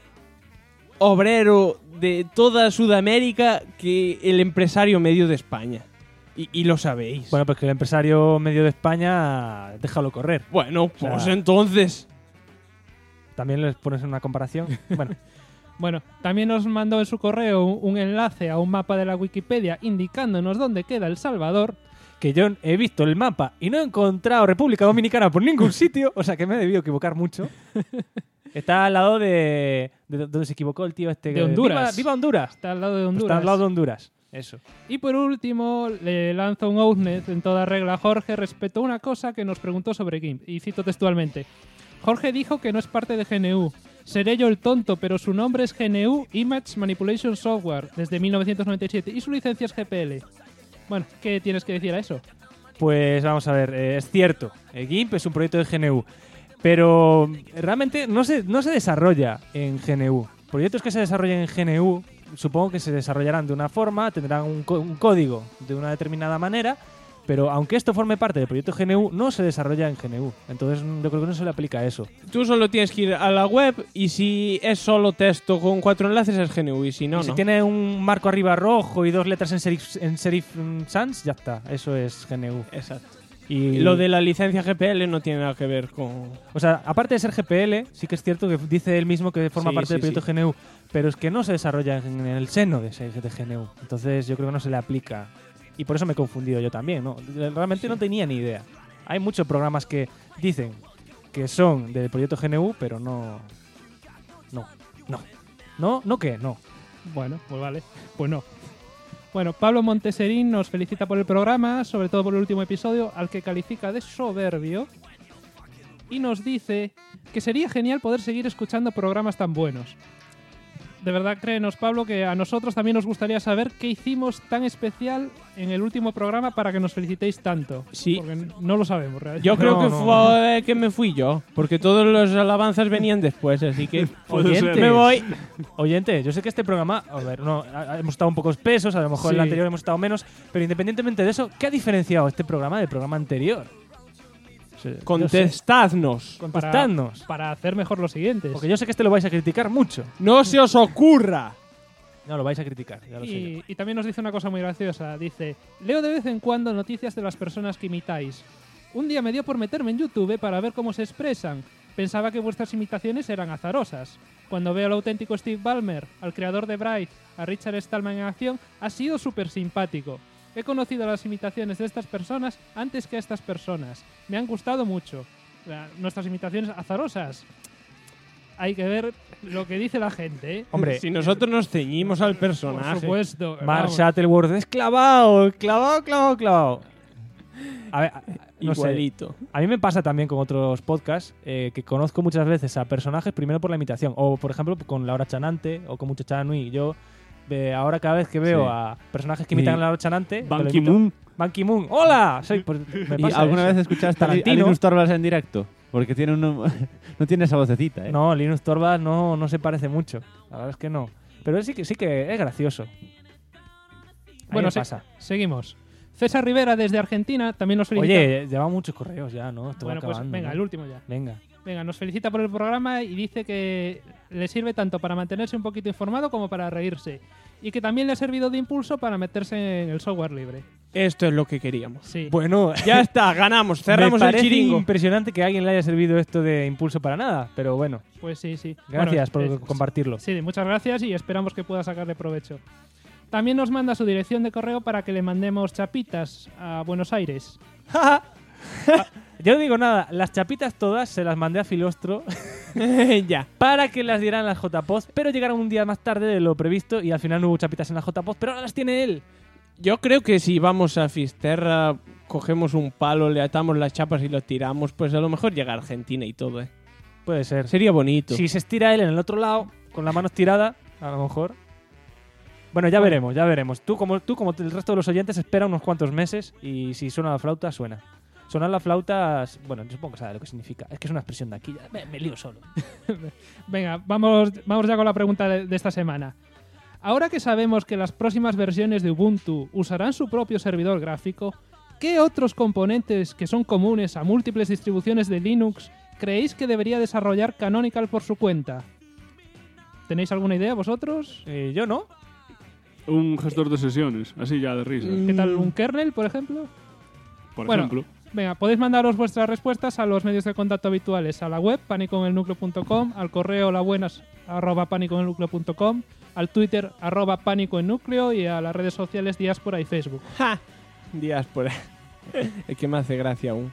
obrero de toda Sudamérica que el empresario medio de España. Y lo sabéis. Bueno, pues que el empresario medio de España, déjalo correr. Bueno, O sea, pues entonces... También les pones en una comparación. Bueno, Bueno, también nos mandó en su correo un enlace a un mapa de la Wikipedia indicándonos dónde queda El Salvador. que yo he visto el mapa y no he encontrado República Dominicana por ningún sitio, o sea que me he debido equivocar mucho. Está al lado de donde se equivocó el tío este. De Honduras. ¡Viva, viva Honduras! Está al lado de Honduras. Está al lado de Honduras. Eso. Y por último, le lanzo un outnet en toda regla a Jorge respecto a una cosa que nos preguntó sobre GIMP. Y cito textualmente. Jorge dijo que no es parte de GNU. Seré yo el tonto, pero su nombre es GNU Image Manipulation Software desde 1997 y su licencia es GPL. Bueno, ¿qué tienes que decir a eso? Pues vamos a ver, es cierto, GIMP es un proyecto de GNU, pero realmente no se desarrolla en GNU. Proyectos que se desarrollen en GNU supongo que se desarrollarán de una forma, tendrán un código de una determinada manera, pero aunque esto forme parte del proyecto GNU, no se desarrolla en GNU. Entonces yo creo que no se le aplica eso. Tú solo tienes que ir a la web y si es solo texto con 4 enlaces es GNU y si no, Si no. tiene un marco arriba rojo y 2 letras en serif sans, ya está. Eso es GNU. Exacto. Y Lo de la licencia GPL no tiene nada que ver con... O sea, aparte de ser GPL, sí que es cierto que dice él mismo que forma Sí, parte del sí, proyecto GNU, pero es que no se desarrolla en el seno de GNU. Entonces yo creo que no se le aplica. Y por eso me he confundido yo también, ¿no? Realmente no tenía ni idea. Hay muchos programas que dicen que son del proyecto GNU, pero no. ¿No qué? No. Bueno, pues vale. Pues no. Bueno, Pablo Monteserín nos felicita por el programa, sobre todo por el último episodio, al que califica de soberbio. Y nos dice que sería genial poder seguir escuchando programas tan buenos. De verdad, créenos, Pablo, que a nosotros también nos gustaría saber qué hicimos tan especial en el último programa para que nos felicitéis tanto. Sí. Porque no lo sabemos, realmente. Yo creo que fue que me fui yo, porque todos los alabanzas venían después, así que Oyentes, me voy. Oyente, yo sé que este programa, a ver, hemos estado un poco espesos, a lo mejor en el Sí. anterior hemos estado menos, pero independientemente de eso, ¿qué ha diferenciado este programa del programa anterior? Contestadnos. Contestadnos. Para hacer mejor los siguientes. Porque yo sé que este lo vais a criticar mucho. No se os ocurra. No, lo vais a criticar, ya lo sé yo. Y también nos dice una cosa muy graciosa. Dice, leo de vez en cuando noticias de las personas que imitáis. Un día me dio por meterme en YouTube para ver cómo se expresan. Pensaba que vuestras imitaciones eran azarosas. Cuando veo al auténtico Steve Ballmer, al creador de Bright, a Richard Stallman en acción, ha sido súper simpático. He conocido las imitaciones de estas personas antes que a estas personas. Me han gustado mucho. Nuestras imitaciones azarosas. Hay que ver lo que dice la gente, ¿eh? Hombre, Si nosotros nos ceñimos al personaje. Por supuesto. Mark vamos. Shuttleworth es clavado. A ver, no sé. Igualito. A mí me pasa también con otros podcasts que conozco muchas veces a personajes primero por la imitación. O, por ejemplo, con Laura Chanante o con Muchacha Nui. Yo ahora cada vez que veo Sí. a personajes que imitan a Laura Chanante... Ban me lo imito. Ki-moon. Ban Ki-moon. ¡Hola! Pues, me ¿Y pasa alguna eso. vez escuchaste a Tarantino. Linus Torvalds en directo? Porque tiene no tiene esa vocecita, ¿eh? No, Linus Torvalds no se parece mucho. La verdad es que no. Pero sí que es gracioso. Bueno, me pasa. seguimos. César Rivera desde Argentina también nos felicita. Oye, lleva muchos correos ya, ¿no? Esto va bueno, pues acabando, venga, ¿no? el último ya. Venga, Nos felicita por el programa y dice que le sirve tanto para mantenerse un poquito informado como para reírse. Y que también le ha servido de impulso para meterse en el software libre. Esto es lo que queríamos. Sí. Bueno, Ya está, ganamos, cerramos me el parece chiringo. impresionante que a alguien le haya servido esto de impulso para nada, pero bueno, Pues sí. gracias Bueno, por compartirlo. Sí, muchas gracias y esperamos que pueda sacarle provecho. También nos manda su dirección de correo para que le mandemos chapitas a Buenos Aires. Yo no digo nada, las chapitas todas se las mandé a Filostro Ya. para que las dieran las JPOD, pero llegaron un día más tarde de lo previsto y al final no hubo chapitas en las JPOD, pero ahora las tiene él. Yo creo que si vamos a Fisterra, cogemos un palo, le atamos las chapas y lo tiramos, pues a lo mejor llega a Argentina y todo, ¿eh? Puede ser. Sería bonito. Si se estira él en el otro lado, con la mano estirada, a lo mejor. Bueno, ya veremos. Tú como el resto de los oyentes, espera unos cuantos meses y si suena la flauta, suena. Sonar la flauta, bueno, yo supongo que sabe lo que significa. Es que es una expresión de aquí, ya me lío solo. Venga, vamos ya con la pregunta de esta semana. Ahora que sabemos que las próximas versiones de Ubuntu usarán su propio servidor gráfico, ¿qué otros componentes que son comunes a múltiples distribuciones de Linux creéis que debería desarrollar Canonical por su cuenta? ¿Tenéis alguna idea vosotros? Yo no. Un gestor de sesiones, así ya de risa. ¿Qué tal un kernel, por ejemplo? Por Bueno, ejemplo. Venga, podéis mandaros vuestras respuestas a los medios de contacto habituales, a la web panicoenelnucleo.com, al correo labuenas@panicoenelnucleo.com, al Twitter @panicoennúcleo y a las redes sociales Diáspora y Facebook. ¡Ja! Diáspora. Es que me hace gracia aún.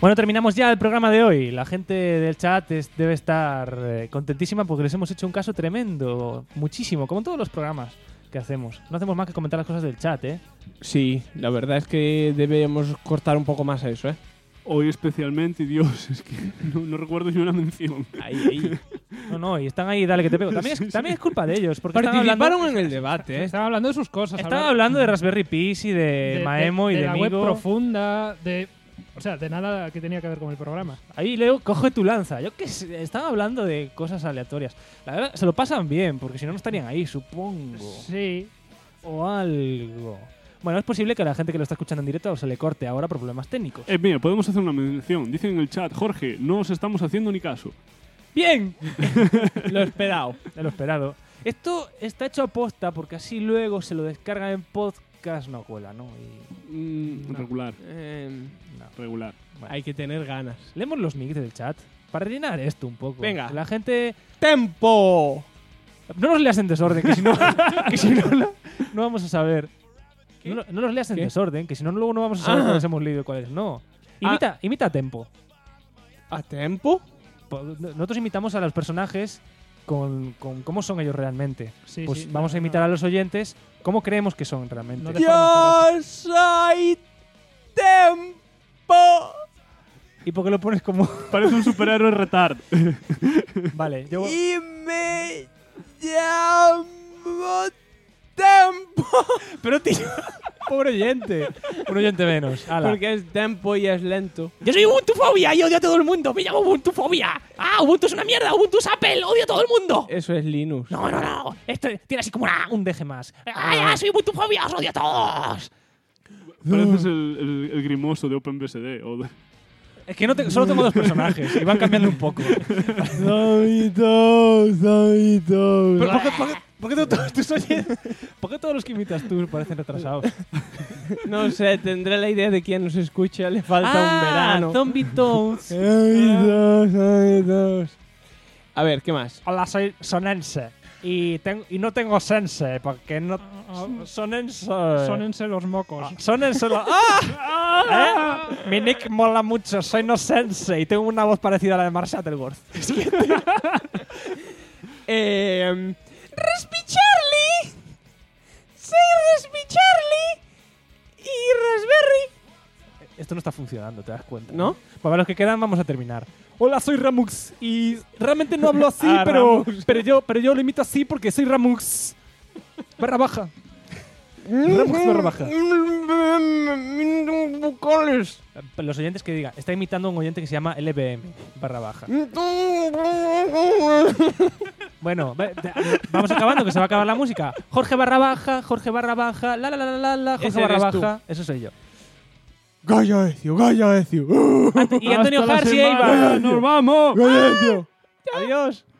Bueno, terminamos ya el programa de hoy. La gente del chat debe estar contentísima porque les hemos hecho un caso tremendo. Muchísimo, como en todos los programas que hacemos. No hacemos más que comentar las cosas del chat, ¿eh? Sí, la verdad es que deberíamos cortar un poco más a eso, ¿eh? Hoy especialmente, Dios, es que no recuerdo ni una mención. Ahí. No, y están ahí, dale que te pego. También es culpa de ellos, porque participaron en el debate, ¿eh? Estaban hablando de sus cosas. Estaban hablando de Raspberry Pis y de Maemo y de la Migo. web profunda, o sea, de nada que tenía que ver con el programa. Ahí, Leo, coge tu lanza. Yo que sé, estaban hablando de cosas aleatorias. La verdad, se lo pasan bien, porque si no, no estarían ahí, supongo. Sí. O algo. Bueno, es posible que a la gente que lo está escuchando en directo se le corte ahora por problemas técnicos. Mira, podemos hacer una mención. Dicen en el chat, Jorge, no os estamos haciendo ni caso. ¡Bien! Lo esperado. Lo esperado. Esto está hecho a posta porque así luego se lo descargan en podcast. No cuela, ¿no? Regular. Regular. Hay que tener ganas. Leemos los nicks del chat para rellenar esto un poco. Venga. La gente... ¡Tempo! No nos leas en desorden, que si no, no vamos a saber. No los leas en desorden, que si no, luego no vamos a saber cuáles hemos leído y cuáles no. Imita a Tempo. ¿A Tempo? Nosotros imitamos a los personajes con cómo son ellos realmente. Sí, pues sí, vamos a imitar a los oyentes cómo creemos que son realmente. ¡Yo soy Tempo! ¿Y por qué lo pones como...? Parece un superhéroe retard. Vale, yo... Y me llamo Tempo. Pero tío, pobre oyente. Un oyente menos. Ala. Porque es Tempo y es lento. Yo soy Ubuntufobia y odio a todo el mundo. Me llamo Ubuntufobia. Ubuntu es una mierda. Ubuntu es Apple. Odio a todo el mundo. Eso es Linux. No. Esto tiene así como un deje más. soy Ubuntufobia. Os odio a todos. Pareces el grimoso de OpenBSD. Es que solo tengo dos personajes y van cambiando un poco. ¿Por qué todos tus oyentes? ¿Por qué todos los que imitas tú parecen retrasados? No sé, tendré la idea de quien nos escucha. Le falta un verano. Zombie Tones. A ver, ¿qué más? Hola, soy Sonense. Y no tengo sense, porque no... Sonense... Sonense los mocos. Sonense los... ¡Ah! Mi nick mola mucho, soy no sense y tengo una voz parecida a la de Mark Shuttleworth. Respi Charlie. Soy Respi Charlie. Y Raspberry. Esto no está funcionando, te das cuenta. ¿No? Para los que quedan vamos a terminar. Hola, soy Ramux y realmente no hablo así, pero yo lo imito así porque soy Ramux. Barra baja. Ramux barra baja. Los oyentes que digan, está imitando a un oyente que se llama LBM barra baja. Bueno, vamos acabando, que se va a acabar la música. Jorge barra baja, Jorge barra baja, la, Jorge Ese barra eres baja. Eso soy yo. Gaya Ezio. Y Antonio García Ibar. ¡Nos vamos! Adiós.